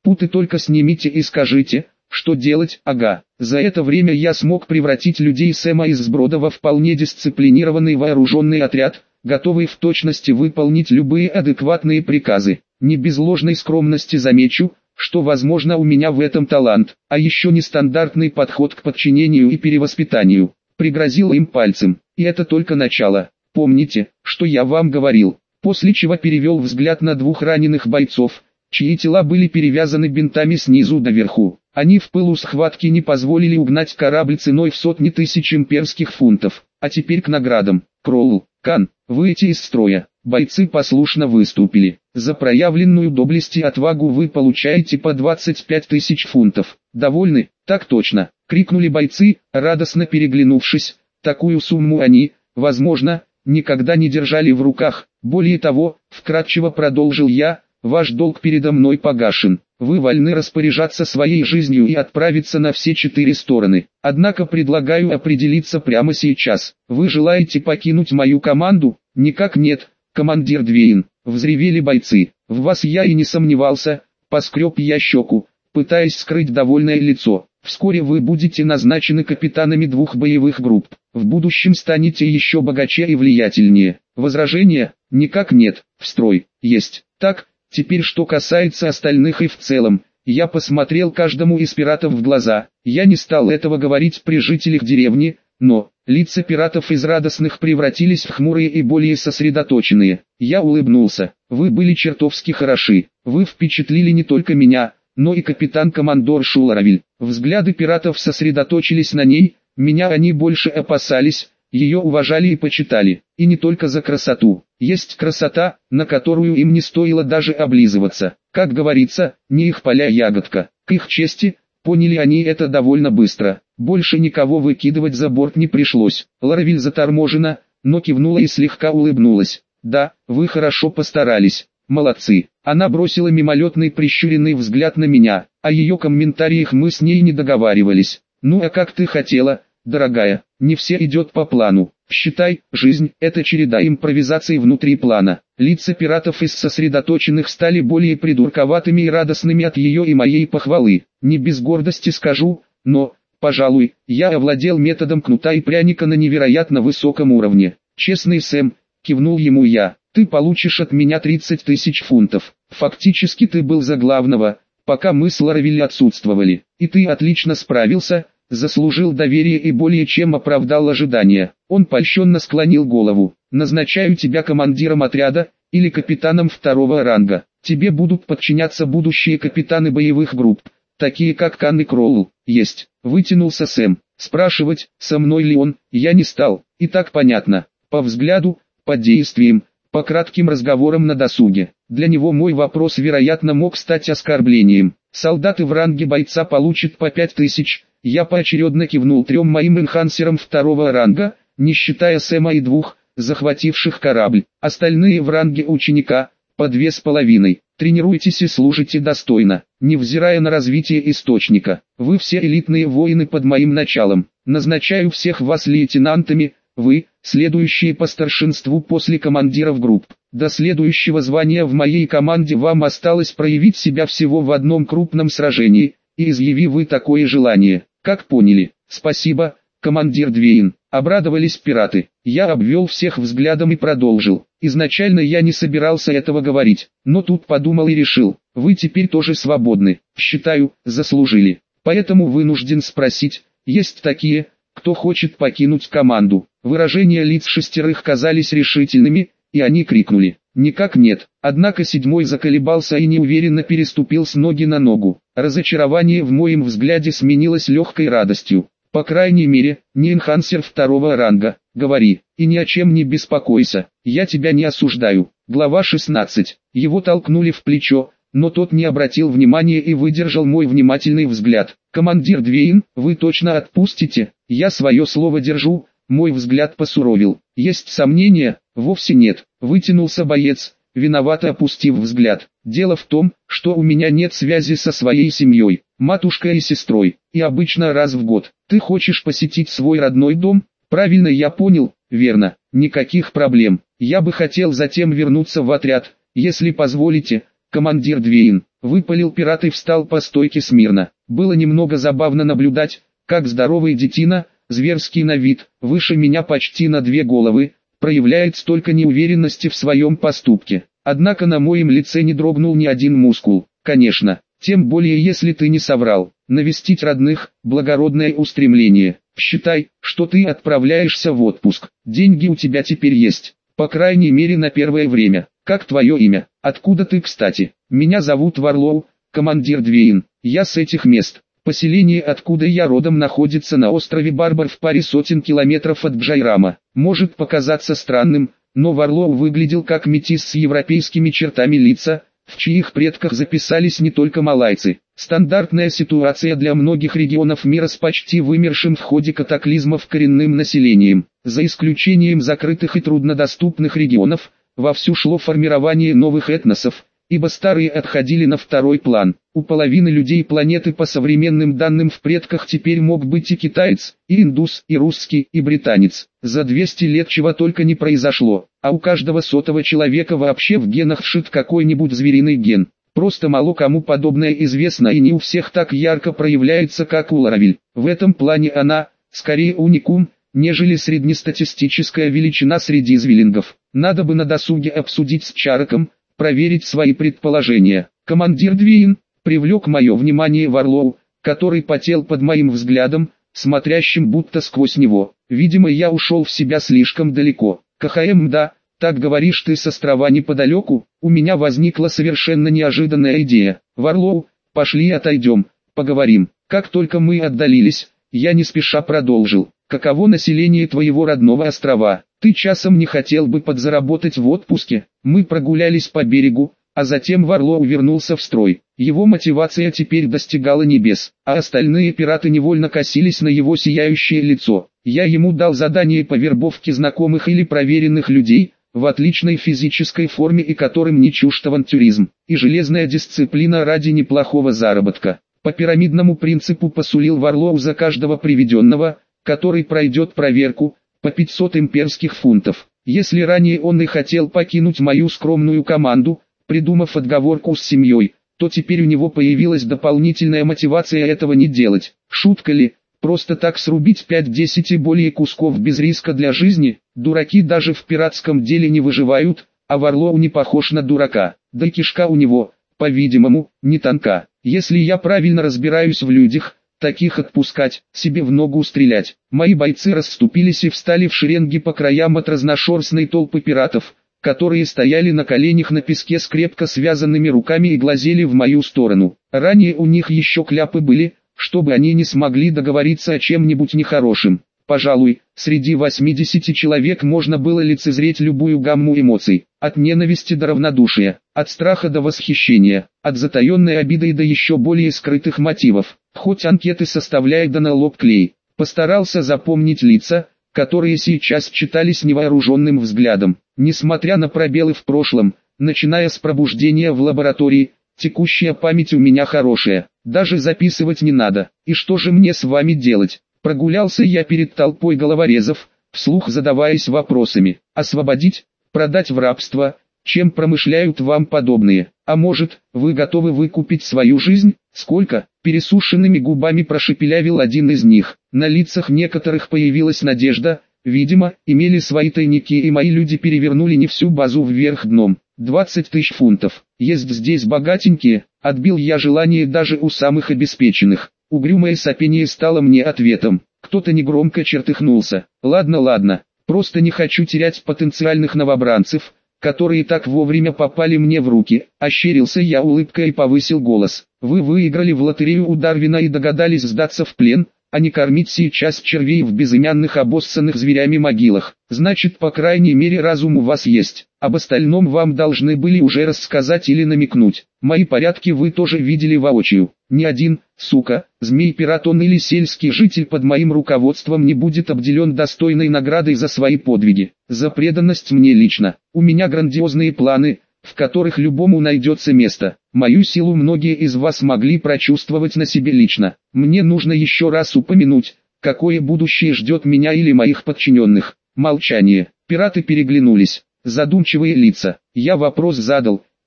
Speaker 1: Путы только снимите и скажите, что делать. Ага. За это время я смог превратить людей Сэма из сброда во вполне дисциплинированный вооруженный отряд, готовый в точности выполнить любые адекватные приказы. Не без ложной скромности замечу, что возможно у меня в этом талант, а еще нестандартный подход к подчинению и перевоспитанию. Пригрозил им пальцем, и это только начало. Помните, что я вам говорил, после чего перевел взгляд на двух раненых бойцов, чьи тела были перевязаны бинтами снизу до верху. Они в пылу схватки не позволили угнать корабль ценой в сотни тысяч имперских фунтов. А теперь к наградам. Кроул, Кан, выйти из строя. Бойцы послушно выступили. За проявленную доблесть и отвагу вы получаете по 25 тысяч фунтов. Довольны? Так точно, крикнули бойцы, радостно переглянувшись. Такую сумму они, возможно, никогда не держали в руках. Более того, вкратчиво продолжил я, ваш долг передо мной погашен. Вы вольны распоряжаться своей жизнью и отправиться на все 4 стороны. Однако предлагаю определиться прямо сейчас. Вы желаете покинуть мою команду? Никак нет, командир Двейн. Взревели бойцы. В вас я и не сомневался. Поскреб я щеку, пытаясь скрыть довольное лицо. Вскоре вы будете назначены капитанами 2 боевых групп. В будущем станете еще богаче и влиятельнее. Возражения? Никак нет. В строй. Есть. Так. Теперь что касается остальных и в целом, я посмотрел каждому из пиратов в глаза. Я не стал этого говорить при жителях деревни, но лица пиратов из радостных превратились в хмурые и более сосредоточенные. Я улыбнулся. Вы были чертовски хороши. Вы впечатлили не только меня, но и капитан-командор Шуларавиль. Взгляды пиратов сосредоточились на ней, меня они больше опасались. Ее уважали и почитали, и не только за красоту. Есть красота, на которую им не стоило даже облизываться. Как говорится, не их поля ягодка. К их чести, поняли они это довольно быстро. Больше никого выкидывать за борт не пришлось. Ларавиль заторможена, но кивнула и слегка улыбнулась. Да, вы хорошо постарались. Молодцы. Она бросила мимолетный прищуренный взгляд на меня. О ее комментариях мы с ней не договаривались. Ну а как ты хотела, дорогая, не все идет по плану. Считай, жизнь – это череда импровизаций внутри плана. Лица пиратов из сосредоточенных стали более придурковатыми и радостными от ее и моей похвалы. Не без гордости скажу, но, пожалуй, я овладел методом кнута и пряника на невероятно высоком уровне. Честный Сэм, кивнул ему я, ты получишь от меня 30 тысяч фунтов. Фактически ты был за главного, пока мы с Ларавиль отсутствовали. И ты отлично справился. Заслужил доверие и более чем оправдал ожидания. Он польщенно склонил голову. Назначаю тебя командиром отряда, или капитаном 2-го ранга. Тебе будут подчиняться будущие капитаны боевых групп, такие как Кан и Кроул. Есть. Вытянулся Сэм. Спрашивать, со мной ли он, я не стал. И так понятно. По взгляду, по действиям, по кратким разговорам на досуге. Для него мой вопрос вероятно мог стать оскорблением. Солдаты в ранге бойца получат по 5000. Я поочередно кивнул 3 моим энхансерам 2-го ранга, не считая Сэма и 2, захвативших корабль. Остальные в ранге ученика, по 2,5. Тренируйтесь и служите достойно, невзирая на развитие источника. Вы все элитные воины под моим началом. Назначаю всех вас лейтенантами, вы, следующие по старшинству после командиров групп. До следующего звания в моей команде вам осталось проявить себя всего в одном крупном сражении, и изъяви вы такое желание. Как поняли? Спасибо, командир Двейн. Обрадовались пираты. Я обвел всех взглядом и продолжил. Изначально я не собирался этого говорить, но тут подумал и решил. Вы теперь тоже свободны. Считаю, заслужили. Поэтому вынужден спросить, есть такие, кто хочет покинуть команду. Выражения лиц 6 казались решительными, и они крикнули. Никак нет. Однако 7 заколебался и неуверенно переступил с ноги на ногу. Разочарование в моем взгляде сменилось легкой радостью. По крайней мере, не энхансер 2-го ранга. Говори, и ни о чем не беспокойся. Я тебя не осуждаю. Глава 16. Его толкнули в плечо, но тот не обратил внимания и выдержал мой внимательный взгляд. Командир Двейн, вы точно отпустите? Я свое слово держу. Мой взгляд посуровил. Есть сомнения? Вовсе нет. Вытянулся боец, виновато опустив взгляд. Дело в том, что у меня нет связи со своей семьей, матушкой и сестрой, и обычно раз в год. Ты хочешь посетить свой родной дом? Правильно я понял, верно, никаких проблем. Я бы хотел затем вернуться в отряд, если позволите, командир Двейн. выпалил пират и встал по стойке смирно. Было немного забавно наблюдать, как здоровый детина, зверский на вид, выше меня почти на 2 головы, проявляет столько неуверенности в своем поступке. Однако на моем лице не дрогнул ни один мускул. Конечно, тем более если ты не соврал. Навестить родных – благородное устремление. Считай, что ты отправляешься в отпуск. Деньги у тебя теперь есть. По крайней мере на первое время. Как твое имя? Откуда ты, кстати? Меня зовут Варлоу, командир Двейн. Я с этих мест. Поселение, откуда я родом, находится на острове Барбар в паре сотен километров от Бджайрама. Может показаться странным, но Варлоу выглядел как метис с европейскими чертами лица, в чьих предках записались не только малайцы. Стандартная ситуация для многих регионов мира с почти вымершим в ходе катаклизмов коренным населением. За исключением закрытых и труднодоступных регионов, вовсю шло формирование новых этносов, ибо старые отходили на второй план. У половины людей планеты по современным данным в предках теперь мог быть и китаец, и индус, и русский, и британец. За 200 лет чего только не произошло, а у каждого сотого человека вообще в генах вшит какой-нибудь звериный ген. Просто мало кому подобное известно и не у всех так ярко проявляется, как у Ларавиль. В этом плане она, скорее уникум, нежели среднестатистическая величина среди звиллингов. Надо бы на досуге обсудить с Чароком, проверить свои предположения. Командир Двейн привлек мое внимание Варлоу, который потел под моим взглядом, смотрящим будто сквозь него. Видимо, я ушел в себя слишком далеко. КХМ, да, так говоришь ты с острова неподалеку? У меня возникла совершенно неожиданная идея. Варлоу, пошли отойдем, поговорим. Как только мы отдалились, я не спеша продолжил. Каково население твоего родного острова? Ты часом не хотел бы подзаработать в отпуске? Мы прогулялись по берегу, а затем Варлоу вернулся в строй. Его мотивация теперь достигала небес, а остальные пираты невольно косились на его сияющее лицо. Я ему дал задание по вербовке знакомых или проверенных людей, в отличной физической форме и которым не чужд авантюризм, и железная дисциплина ради неплохого заработка. По пирамидному принципу посулил Варлоу за каждого приведенного, который пройдет проверку, по 500 имперских фунтов. Если ранее он и хотел покинуть мою скромную команду, придумав отговорку с семьей, то теперь у него появилась дополнительная мотивация этого не делать. Шутка ли, просто так срубить 5-10 и более кусков без риска для жизни? Дураки даже в пиратском деле не выживают, а Варлоу не похож на дурака. Да и кишка у него, по-видимому, не тонка. Если я правильно разбираюсь в людях, таких отпускать, себе в ногу стрелять. Мои бойцы расступились и встали в шеренги по краям от разношерстной толпы пиратов, которые стояли на коленях на песке с крепко связанными руками и глазели в мою сторону. Ранее у них еще кляпы были, чтобы они не смогли договориться о чем-нибудь нехорошем. Пожалуй, среди 80 человек можно было лицезреть любую гамму эмоций, от ненависти до равнодушия, от страха до восхищения, от затаенной обиды до еще более скрытых мотивов. Хоть анкеты составляя да на лоб клей, постарался запомнить лица, которые сейчас читались невооруженным взглядом. Несмотря на пробелы в прошлом, начиная с пробуждения в лаборатории, текущая память у меня хорошая, даже записывать не надо. И что же мне с вами делать? Прогулялся я перед толпой головорезов, вслух задаваясь вопросами. Освободить? Продать в рабство? Чем промышляют вам подобные? А может, вы готовы выкупить свою жизнь? Сколько? Пересушенными губами прошепелявил один из них. На лицах некоторых появилась надежда. Видимо, имели свои тайники, и мои люди перевернули не всю базу вверх дном. 20 тысяч фунтов. Есть здесь богатенькие? Отбил я желание даже у самых обеспеченных. Угрюмое сопение стало мне ответом. Кто-то негромко чертыхнулся. Ладно, просто не хочу терять потенциальных новобранцев, которые так вовремя попали мне в руки. Ощерился я улыбкой и повысил голос. Вы выиграли в лотерею у Дарвина и догадались сдаться в плен, а не кормить сейчас червей в безымянных обоссанных зверями могилах. Значит, по крайней мере, разум у вас есть. Об остальном вам должны были уже рассказать или намекнуть. Мои порядки вы тоже видели воочию. Ни один, сука, змей-пират он или сельский житель под моим руководством не будет обделен достойной наградой за свои подвиги. За преданность мне лично. У меня грандиозные планы, в которых любому найдется место. Мою силу многие из вас могли прочувствовать на себе лично. Мне нужно еще раз упомянуть, какое будущее ждет меня или моих подчиненных. Молчание. Пираты переглянулись. Задумчивые лица. Я вопрос задал,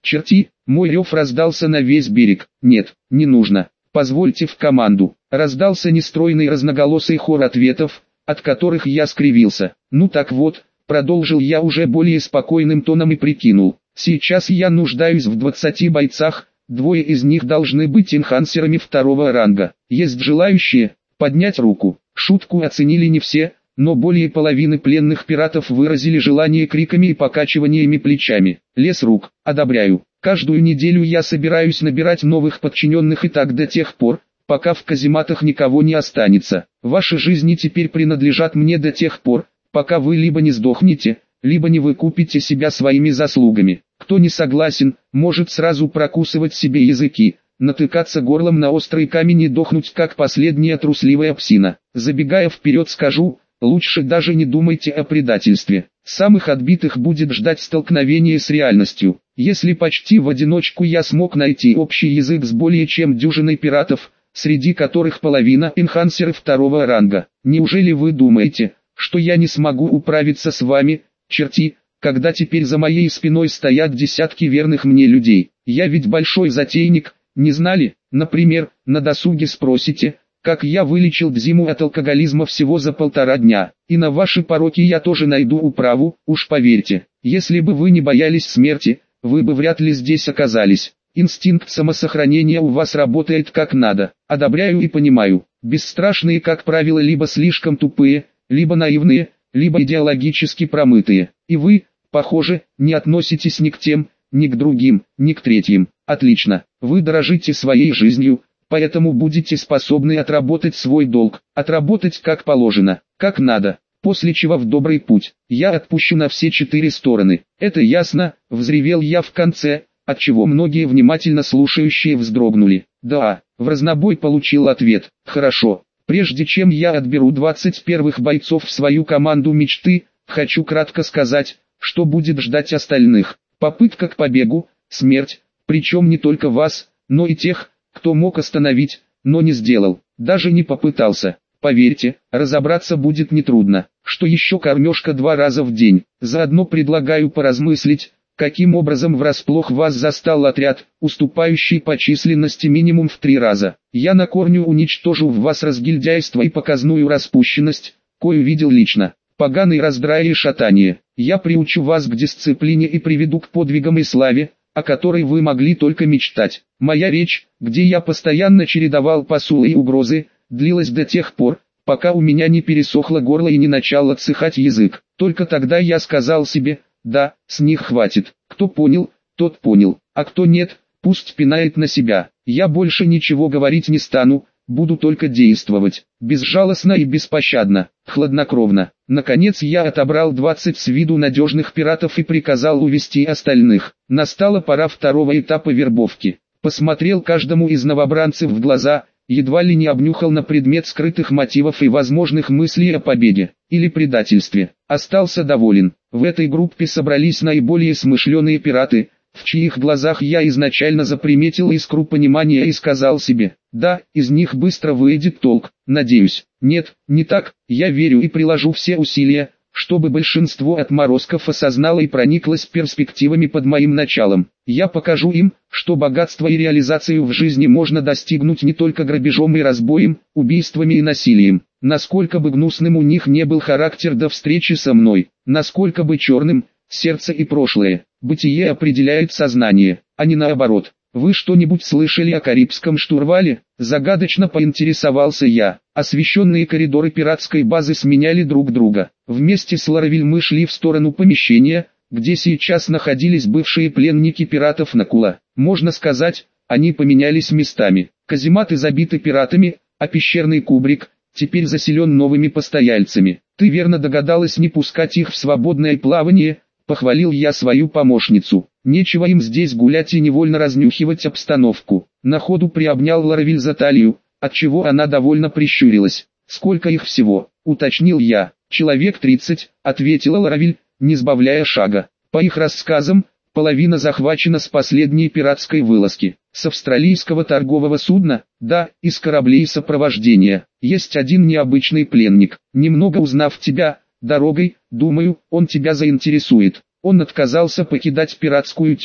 Speaker 1: Черти, мой рев раздался на весь берег. Нет, не нужно. Позвольте в команду. Раздался нестройный разноголосый хор ответов, от которых я скривился. Ну так вот, продолжил я уже более спокойным тоном и прикинул. Сейчас я нуждаюсь в 20 бойцах, 2 из них должны быть энхансерами 2-го ранга. Есть желающие поднять руку. Шутку оценили не все, но более половины пленных пиратов выразили желание криками и покачиваниями плечами. Лес рук, одобряю. Каждую неделю я собираюсь набирать новых подчиненных и так до тех пор, пока в казематах никого не останется. Ваши жизни теперь принадлежат мне до тех пор, пока вы либо не сдохнете, либо не выкупите себя своими заслугами. Кто не согласен, может сразу прокусывать себе языки, натыкаться горлом на острый камень и дохнуть как последняя трусливая псина. Забегая вперед скажу, лучше даже не думайте о предательстве. Самых отбитых будет ждать столкновение с реальностью. Если почти в одиночку я смог найти общий язык с более чем дюжиной пиратов, среди которых половина энхансеры 2-го ранга, неужели вы думаете, что я не смогу управиться с вами, черти, когда теперь за моей спиной стоят десятки верных мне людей? Я ведь большой затейник, не знали? Например, на досуге спросите, как я вылечил Дзиму от алкоголизма всего за 1,5 дня. И на ваши пороки я тоже найду управу, уж поверьте. Если бы вы не боялись смерти, вы бы вряд ли здесь оказались. Инстинкт самосохранения у вас работает как надо. Одобряю и понимаю. Бесстрашные, как правило, либо слишком тупые, либо наивные, либо идеологически промытые. И вы, похоже, не относитесь ни к тем, ни к другим, ни к третьим. Отлично. Вы дорожите своей жизнью, поэтому будете способны отработать свой долг, отработать как положено, как надо, после чего в добрый путь. Я отпущу на все 4 стороны. Это ясно, взревел я в конце, отчего многие внимательно слушающие вздрогнули. Да, в разнобой получил ответ. Хорошо. Прежде чем я отберу 20 первых бойцов в свою команду мечты, хочу кратко сказать, что будет ждать остальных. Попытка к побегу, смерть, причем не только вас, но и тех, кто мог остановить, но не сделал, даже не попытался. Поверьте, разобраться будет нетрудно. Что еще, кормежка 2 раза в день. Заодно предлагаю поразмыслить, каким образом врасплох вас застал отряд, уступающий по численности минимум в 3 раза. Я на корню уничтожу в вас разгильдяйство и показную распущенность, кою видел лично. Поганый раздрай и шатание. Я приучу вас к дисциплине и приведу к подвигам и славе, о которой вы могли только мечтать. Моя речь, где я постоянно чередовал посулы и угрозы, длилась до тех пор, пока у меня не пересохло горло и не начал отсыхать язык. Только тогда я сказал себе: да, с них хватит. Кто понял, тот понял, а кто нет, пусть пинает на себя. Я больше ничего говорить не стану, буду только действовать. Безжалостно и беспощадно, хладнокровно. Наконец я отобрал 20 с виду надежных пиратов и приказал увести остальных. Настала пора 2-го этапа вербовки. Посмотрел каждому из новобранцев в глаза, едва ли не обнюхал на предмет скрытых мотивов и возможных мыслей о побеге или предательстве. Остался доволен. В этой группе собрались наиболее смышленые пираты, в чьих глазах я изначально заприметил искру понимания и сказал себе: да, из них быстро выйдет толк, надеюсь. Нет, не так, я верю и приложу все усилия, чтобы большинство отморозков осознало и прониклось перспективами под моим началом. Я покажу им, что богатство и реализацию в жизни можно достигнуть не только грабежом и разбоем, убийствами и насилием. Насколько бы гнусным у них не был характер до встречи со мной, насколько бы черным сердце и прошлое, бытие определяет сознание, а не наоборот. Вы что-нибудь слышали о Карибском штурвале? Загадочно поинтересовался я. Освещенные коридоры пиратской базы сменяли друг друга. Вместе с Ларавиль мы шли в сторону помещения, где сейчас находились бывшие пленники пиратов Накула. Можно сказать, они поменялись местами. Казематы забиты пиратами, а пещерный кубрик теперь заселен новыми постояльцами. Ты верно догадалась не пускать их в свободное плавание, похвалил я свою помощницу. Нечего им здесь гулять и невольно разнюхивать обстановку. На ходу приобнял Ларавиль за талию, отчего она довольно прищурилась. Сколько их всего, уточнил я. Человек 30, ответила Ларавиль, не сбавляя шага. По их рассказам, половина захвачена с последней пиратской вылазки. С австралийского торгового судна, да, из кораблей сопровождения. Есть один необычный пленник. Немного узнав тебя дорогой, думаю, он тебя заинтересует. Он отказался покидать пиратскую тюрьму.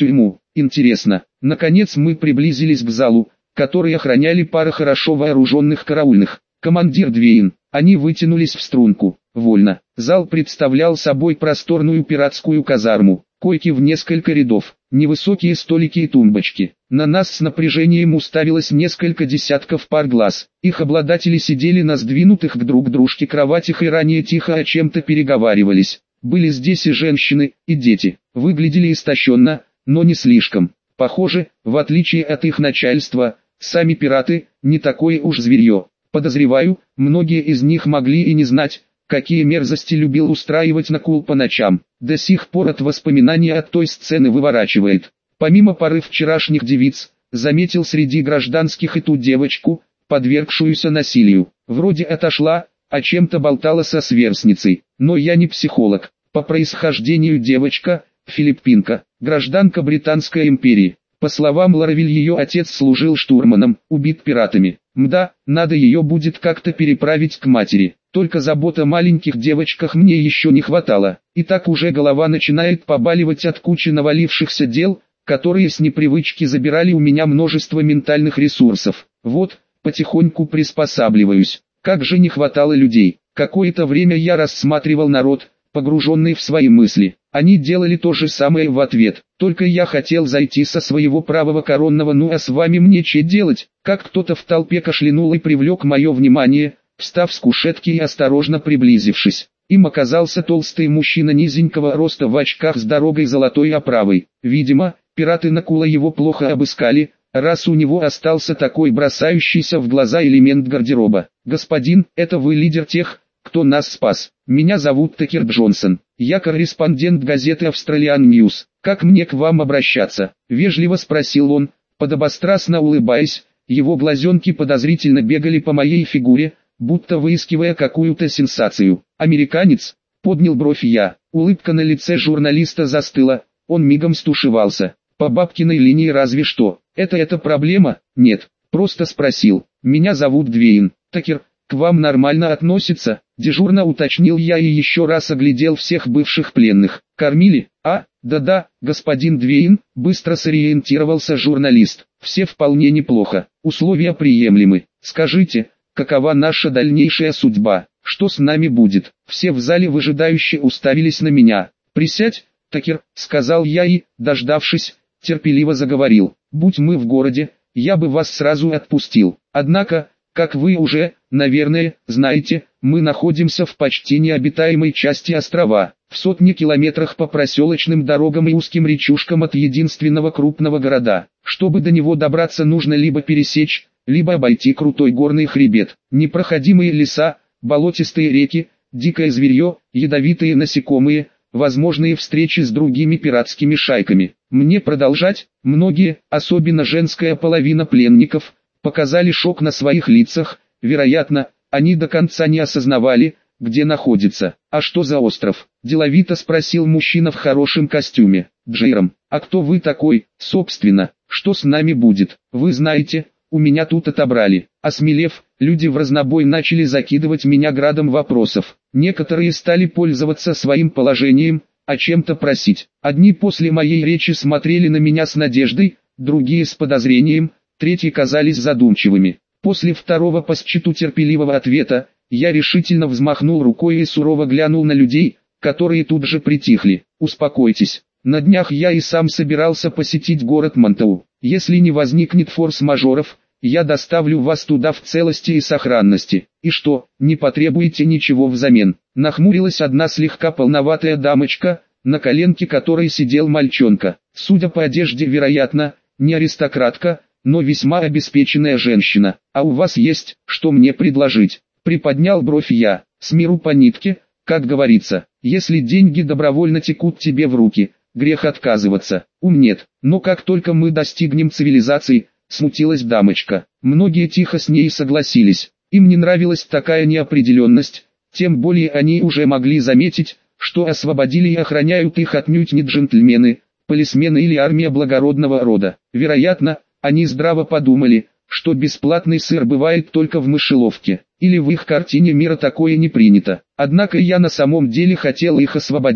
Speaker 1: Интересно. Наконец мы приблизились к залу, который охраняли пара хорошо вооруженных караульных. Командир Двейн. Они вытянулись в струнку. Вольно. Зал представлял собой просторную пиратскую казарму. Койки в несколько рядов, невысокие столики и тумбочки. На нас с напряжением уставилось несколько десятков пар глаз. Их обладатели сидели на сдвинутых к друг дружке кроватях и ранее тихо о чем-то переговаривались. Были здесь и женщины, и дети. Выглядели истощенно, но не слишком. Похоже, в отличие от их начальства, сами пираты не такое уж зверье. Подозреваю, многие из них могли и не знать, какие мерзости любил устраивать Накул по ночам. До сих пор от воспоминания от той сцены выворачивает. Помимо пары вчерашних девиц, заметил среди гражданских и ту девочку, подвергшуюся насилию. Вроде отошла, а чем-то болтала со сверстницей. Но я не психолог. По происхождению девочка, филиппинка, гражданка Британской империи. По словам Ларавиль, ее отец служил штурманом, убит пиратами. Мда, надо ее будет как-то переправить к матери. Только забот о маленьких девочках мне еще не хватало. И так уже голова начинает побаливать от кучи навалившихся дел, которые с непривычки забирали у меня множество ментальных ресурсов. Вот, потихоньку приспосабливаюсь. Как же не хватало людей. Какое-то время я рассматривал народ, погруженный в свои мысли. Они делали то же самое в ответ. Только я хотел зайти со своего правого коронного «ну а с вами мне че делать», как кто-то в толпе кашлянул и привлек мое внимание, встав с кушетки и осторожно приблизившись. Им оказался толстый мужчина низенького роста в очках с дорогой золотой оправой. Видимо, пираты Накула его плохо обыскали, раз у него остался такой бросающийся в глаза элемент гардероба. «Господин, это вы лидер тех, кто нас спас. Меня зовут Такер Джонсон. Я корреспондент газеты Australian News. Как мне к вам обращаться?» — вежливо спросил он, подобострастно улыбаясь. Его глазенки подозрительно бегали по моей фигуре, будто выискивая какую-то сенсацию. «Американец?» — поднял бровь я. Улыбка на лице журналиста застыла, он мигом стушевался. «По бабкиной линии разве что. Это проблема?» «Нет, просто спросил. Меня зовут Двейн. Такер, к вам нормально относится?» — дежурно уточнил я и еще раз оглядел всех бывших пленных. «Кормили?» «А, да-да, господин Двейн», — быстро сориентировался журналист. «Все вполне неплохо. Условия приемлемы. Скажите, какова наша дальнейшая судьба? Что с нами будет?» Все в зале выжидающе уставились на меня. «Присядь, Такер», — сказал я и, дождавшись, терпеливо заговорил. «Будь мы в городе, я бы вас сразу отпустил. Однако, как вы уже, наверное, знаете, мы находимся в почти необитаемой части острова, в сотне километрах по проселочным дорогам и узким речушкам от единственного крупного города. Чтобы до него добраться, нужно либо пересечь, либо обойти крутой горный хребет. Непроходимые леса, болотистые реки, дикое зверье, ядовитые насекомые, возможные встречи с другими пиратскими шайками. Мне продолжать? Многие, особенно женская половина пленников, показали шок на своих лицах. Вероятно, они до конца не осознавали, где находится. «А что за остров?» – деловито спросил мужчина в хорошем костюме. «Джейром, а кто вы такой, собственно? Что с нами будет? Вы знаете, у меня тут отобрали». Осмелев, люди в разнобой начали закидывать меня градом вопросов. Некоторые стали пользоваться своим положением, о чем-то просить. Одни после моей речи смотрели на меня с надеждой, другие с подозрением, третьи казались задумчивыми. После второго по счету терпеливого ответа, я решительно взмахнул рукой и сурово глянул на людей, которые тут же притихли. «Успокойтесь. На днях я и сам собирался посетить город Монтау. Если не возникнет форс-мажоров, я доставлю вас туда в целости и сохранности. И что, не потребуете ничего взамен?» Нахмурилась одна слегка полноватая дамочка, на коленке которой сидел мальчонка. Судя по одежде, вероятно, не аристократка, но весьма обеспеченная женщина. «А у вас есть, что мне предложить?» Приподнял бровь я. «С миру по нитке, как говорится. Если деньги добровольно текут тебе в руки, грех отказываться. Нет, но как только мы достигнем цивилизации», смутилась дамочка. Многие тихо с ней согласились. Им не нравилась такая неопределенность, тем более они уже могли заметить, что освободили и охраняют их отнюдь не джентльмены, полисмены или армия благородного рода. Вероятно, они здраво подумали, что бесплатный сыр бывает только в мышеловке, или в их картине мира такое не принято. Однако я на самом деле хотел их освободить.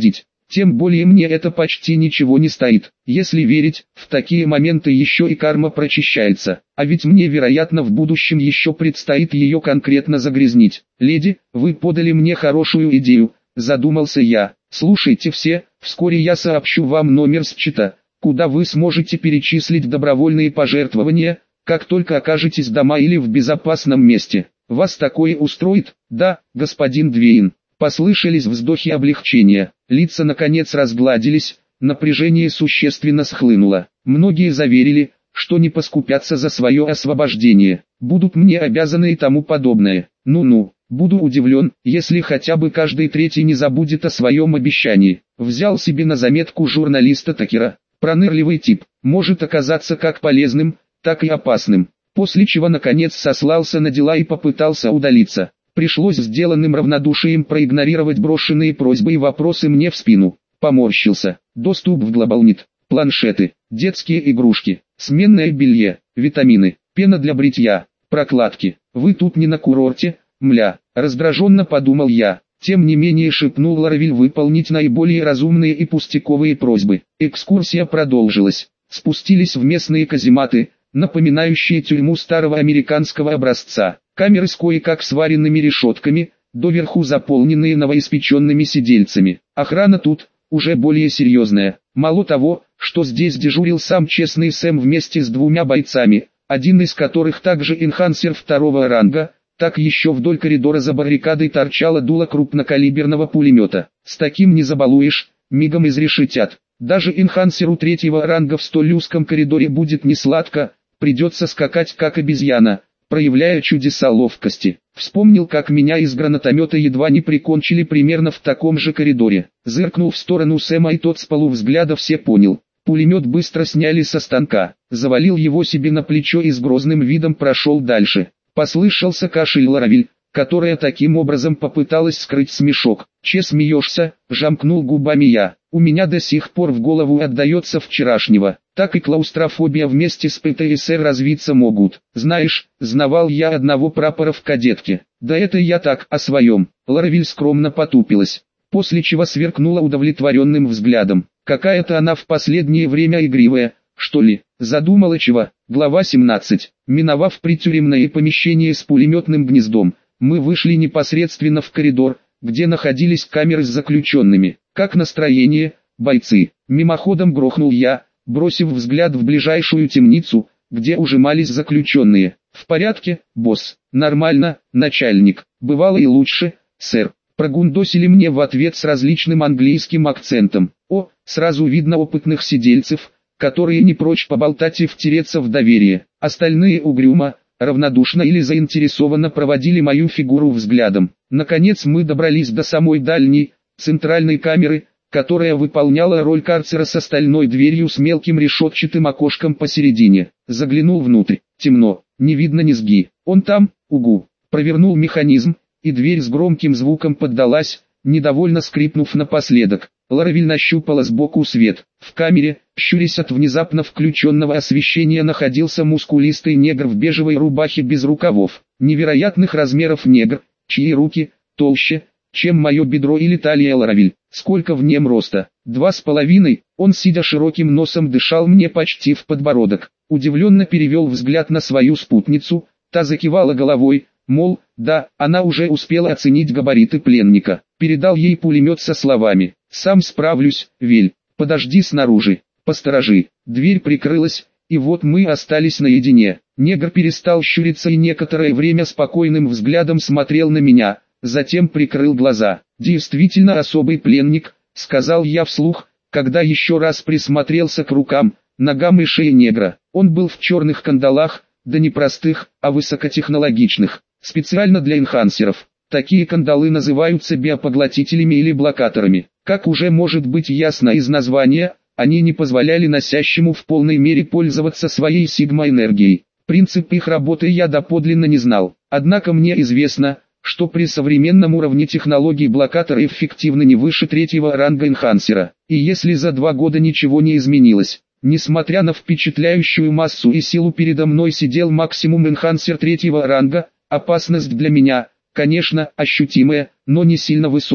Speaker 1: тем более мне это почти ничего не стоит. Если верить, в такие моменты еще и карма прочищается, а ведь мне вероятно в будущем еще предстоит ее конкретно загрязнить. Леди, вы подали мне хорошую идею, задумался я. Слушайте все, вскоре я сообщу вам номер счета, куда вы сможете перечислить добровольные пожертвования, как только окажетесь дома или в безопасном месте. Вас такое устроит? Да, господин Двейн. Послышались вздохи облегчения, лица наконец разгладились, напряжение существенно схлынуло. Многие заверили, что не поскупятся за свое освобождение, будут мне обязаны и тому подобное. Ну-ну, буду удивлен, если хотя бы каждый третий не забудет о своем обещании. Взял себе на заметку журналиста Такера. Пронырливый тип, может оказаться как полезным, так и опасным. После чего наконец сослался на дела и попытался удалиться. Пришлось сделанным равнодушием проигнорировать брошенные просьбы и вопросы мне в спину. Поморщился. Доступ в Глобалнет, планшеты, детские игрушки, сменное белье, витамины, пена для бритья, прокладки. Вы тут не на курорте, мля, раздраженно подумал я. Тем не менее шепнул Ларавиль выполнить наиболее разумные и пустяковые просьбы. Экскурсия продолжилась. Спустились в местные казематы, напоминающие тюрьму старого американского образца. Камеры с кое-как сваренными решетками, доверху заполненные новоиспеченными сидельцами. Охрана тут уже более серьезная. Мало того, что здесь дежурил сам честный Сэм вместе с двумя бойцами, один из которых также энхансер второго ранга, так еще вдоль коридора за баррикадой торчало дуло крупнокалиберного пулемета. С таким не забалуешь, мигом изрешетят. Даже энхансеру третьего ранга в столь узком коридоре будет несладко, придется скакать как обезьяна, проявляя чудеса ловкости. Вспомнил, как меня из гранатомета едва не прикончили примерно в таком же коридоре. Зыркнул в сторону Сэма, и тот с полувзгляда все понял. Пулемет быстро сняли со станка, завалил его себе на плечо и с грозным видом прошел дальше. Послышался кашель Ларавиль, которая таким образом попыталась скрыть смешок. «Че смеешься?» – жамкнул губами я. «У меня до сих пор в голову отдается вчерашнего. Так и клаустрофобия вместе с ПТСР развиться могут. Знаешь, знавал я одного прапора в кадетке. Да это я так, о своем». Ларавиль скромно потупилась, после чего сверкнула удовлетворенным взглядом. Какая-то она в последнее время игривая, что ли. Задумала чего? Глава 17. Миновав притюремное помещение с пулеметным гнездом, мы вышли непосредственно в коридор, где находились камеры с заключенными. «Как настроение, бойцы?» Мимоходом грохнул я, бросив взгляд в ближайшую темницу, где ужимались заключенные. «В порядке, босс?» «Нормально, начальник. Бывало и лучше, сэр». Прогундосили мне в ответ с различным английским акцентом. О, сразу видно опытных сидельцев, которые не прочь поболтать и втереться в доверие. Остальные угрюмо, равнодушно или заинтересованно проводили мою фигуру взглядом. Наконец мы добрались до самой дальней, центральной камеры, которая выполняла роль карцера с стальной дверью с мелким решетчатым окошком посередине. Заглянул внутрь. Темно, не видно низги. Он там, угу. Провернул механизм, и дверь с громким звуком поддалась, недовольно скрипнув напоследок. Ларавиль нащупала сбоку свет. В камере, щурясь от внезапно включенного освещения, находился мускулистый негр в бежевой рубахе без рукавов. Невероятных размеров негр, чьи руки толще, чем мое бедро или талия. Ларавиль, сколько в нем роста? 2,5. Он, сидя широким носом, дышал мне почти в подбородок. Удивленно перевел взгляд на свою спутницу, та закивала головой, мол, да, она уже успела оценить габариты пленника. Передал ей пулемет со словами: «Сам справлюсь, Вель, подожди снаружи, посторожи». Дверь прикрылась, и вот мы остались наедине. Негр перестал щуриться и некоторое время спокойным взглядом смотрел на меня, затем прикрыл глаза. «Действительно особый пленник», — сказал я вслух, когда еще раз присмотрелся к рукам, ногам и шее негра. Он был в черных кандалах, да не простых, а высокотехнологичных, специально для энхансеров. Такие кандалы называются биопоглотителями или блокаторами. Как уже может быть ясно из названия, они не позволяли носящему в полной мере пользоваться своей сигма-энергией. Принцип их работы я доподлинно не знал. Однако мне известно, что при современном уровне технологий блокаторы эффективны не выше третьего ранга энхансера. И если за 2 года ничего не изменилось, несмотря на впечатляющую массу и силу, передо мной сидел максимум энхансер третьего ранга, опасность для меня, конечно, ощутимая, но не сильно высокая.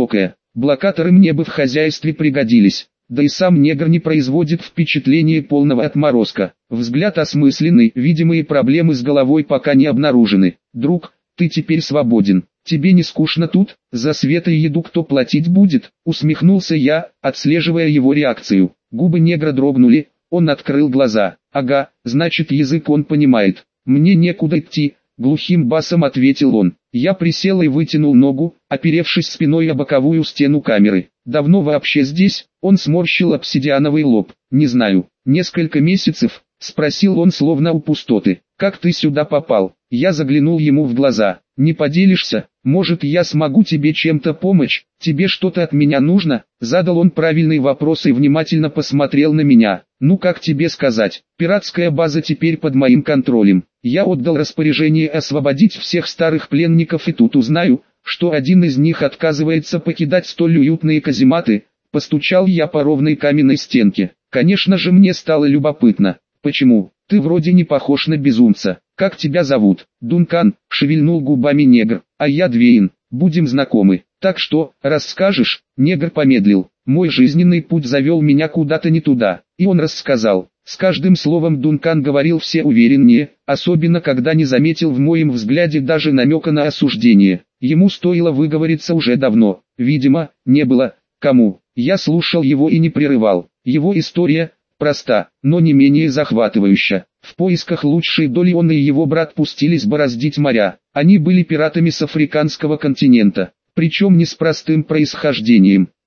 Speaker 1: Блокаторы мне бы в хозяйстве пригодились. Да и сам негр не производит впечатления полного отморозка. Взгляд осмысленный, видимые проблемы с головой пока не обнаружены. Друг, ты теперь свободен. Тебе не скучно тут? За свет и еду кто платить будет? Усмехнулся я, отслеживая его реакцию. Губы негра дрогнули, он открыл глаза. Ага, значит язык он понимает. Мне некуда идти, глухим басом ответил он. Я присел и вытянул ногу, оперевшись спиной о боковую стену камеры. Давно вообще здесь? Он сморщил обсидиановый лоб. Не знаю, несколько месяцев, спросил он словно у пустоты. Как ты сюда попал? Я заглянул ему в глаза. Не поделишься? Может, я смогу тебе чем-то помочь? Тебе что-то от меня нужно? Задал он правильный вопрос и внимательно посмотрел на меня. Ну как тебе сказать, пиратская база теперь под моим контролем. Я отдал распоряжение освободить всех старых пленников и тут узнаю, что один из них отказывается покидать столь уютные казематы. Постучал я по ровной каменной стенке. Конечно же мне стало любопытно. Почему? Ты вроде не похож на безумца. Как тебя зовут? Дункан, шевельнул губами негр. А я Двейн. Будем знакомы. Так что, расскажешь? Негр помедлил. Мой жизненный путь завел меня куда-то не туда. И он рассказал. С каждым словом Дункан говорил все увереннее, особенно когда не заметил в моем взгляде даже намека на осуждение. Ему стоило выговориться уже давно. Видимо, не было кому. Я слушал его и не прерывал. Его история проста, но не менее захватывающая. В поисках лучшей доли он и его брат пустились бороздить моря. Они были пиратами с африканского континента, причем не с простым происхождением.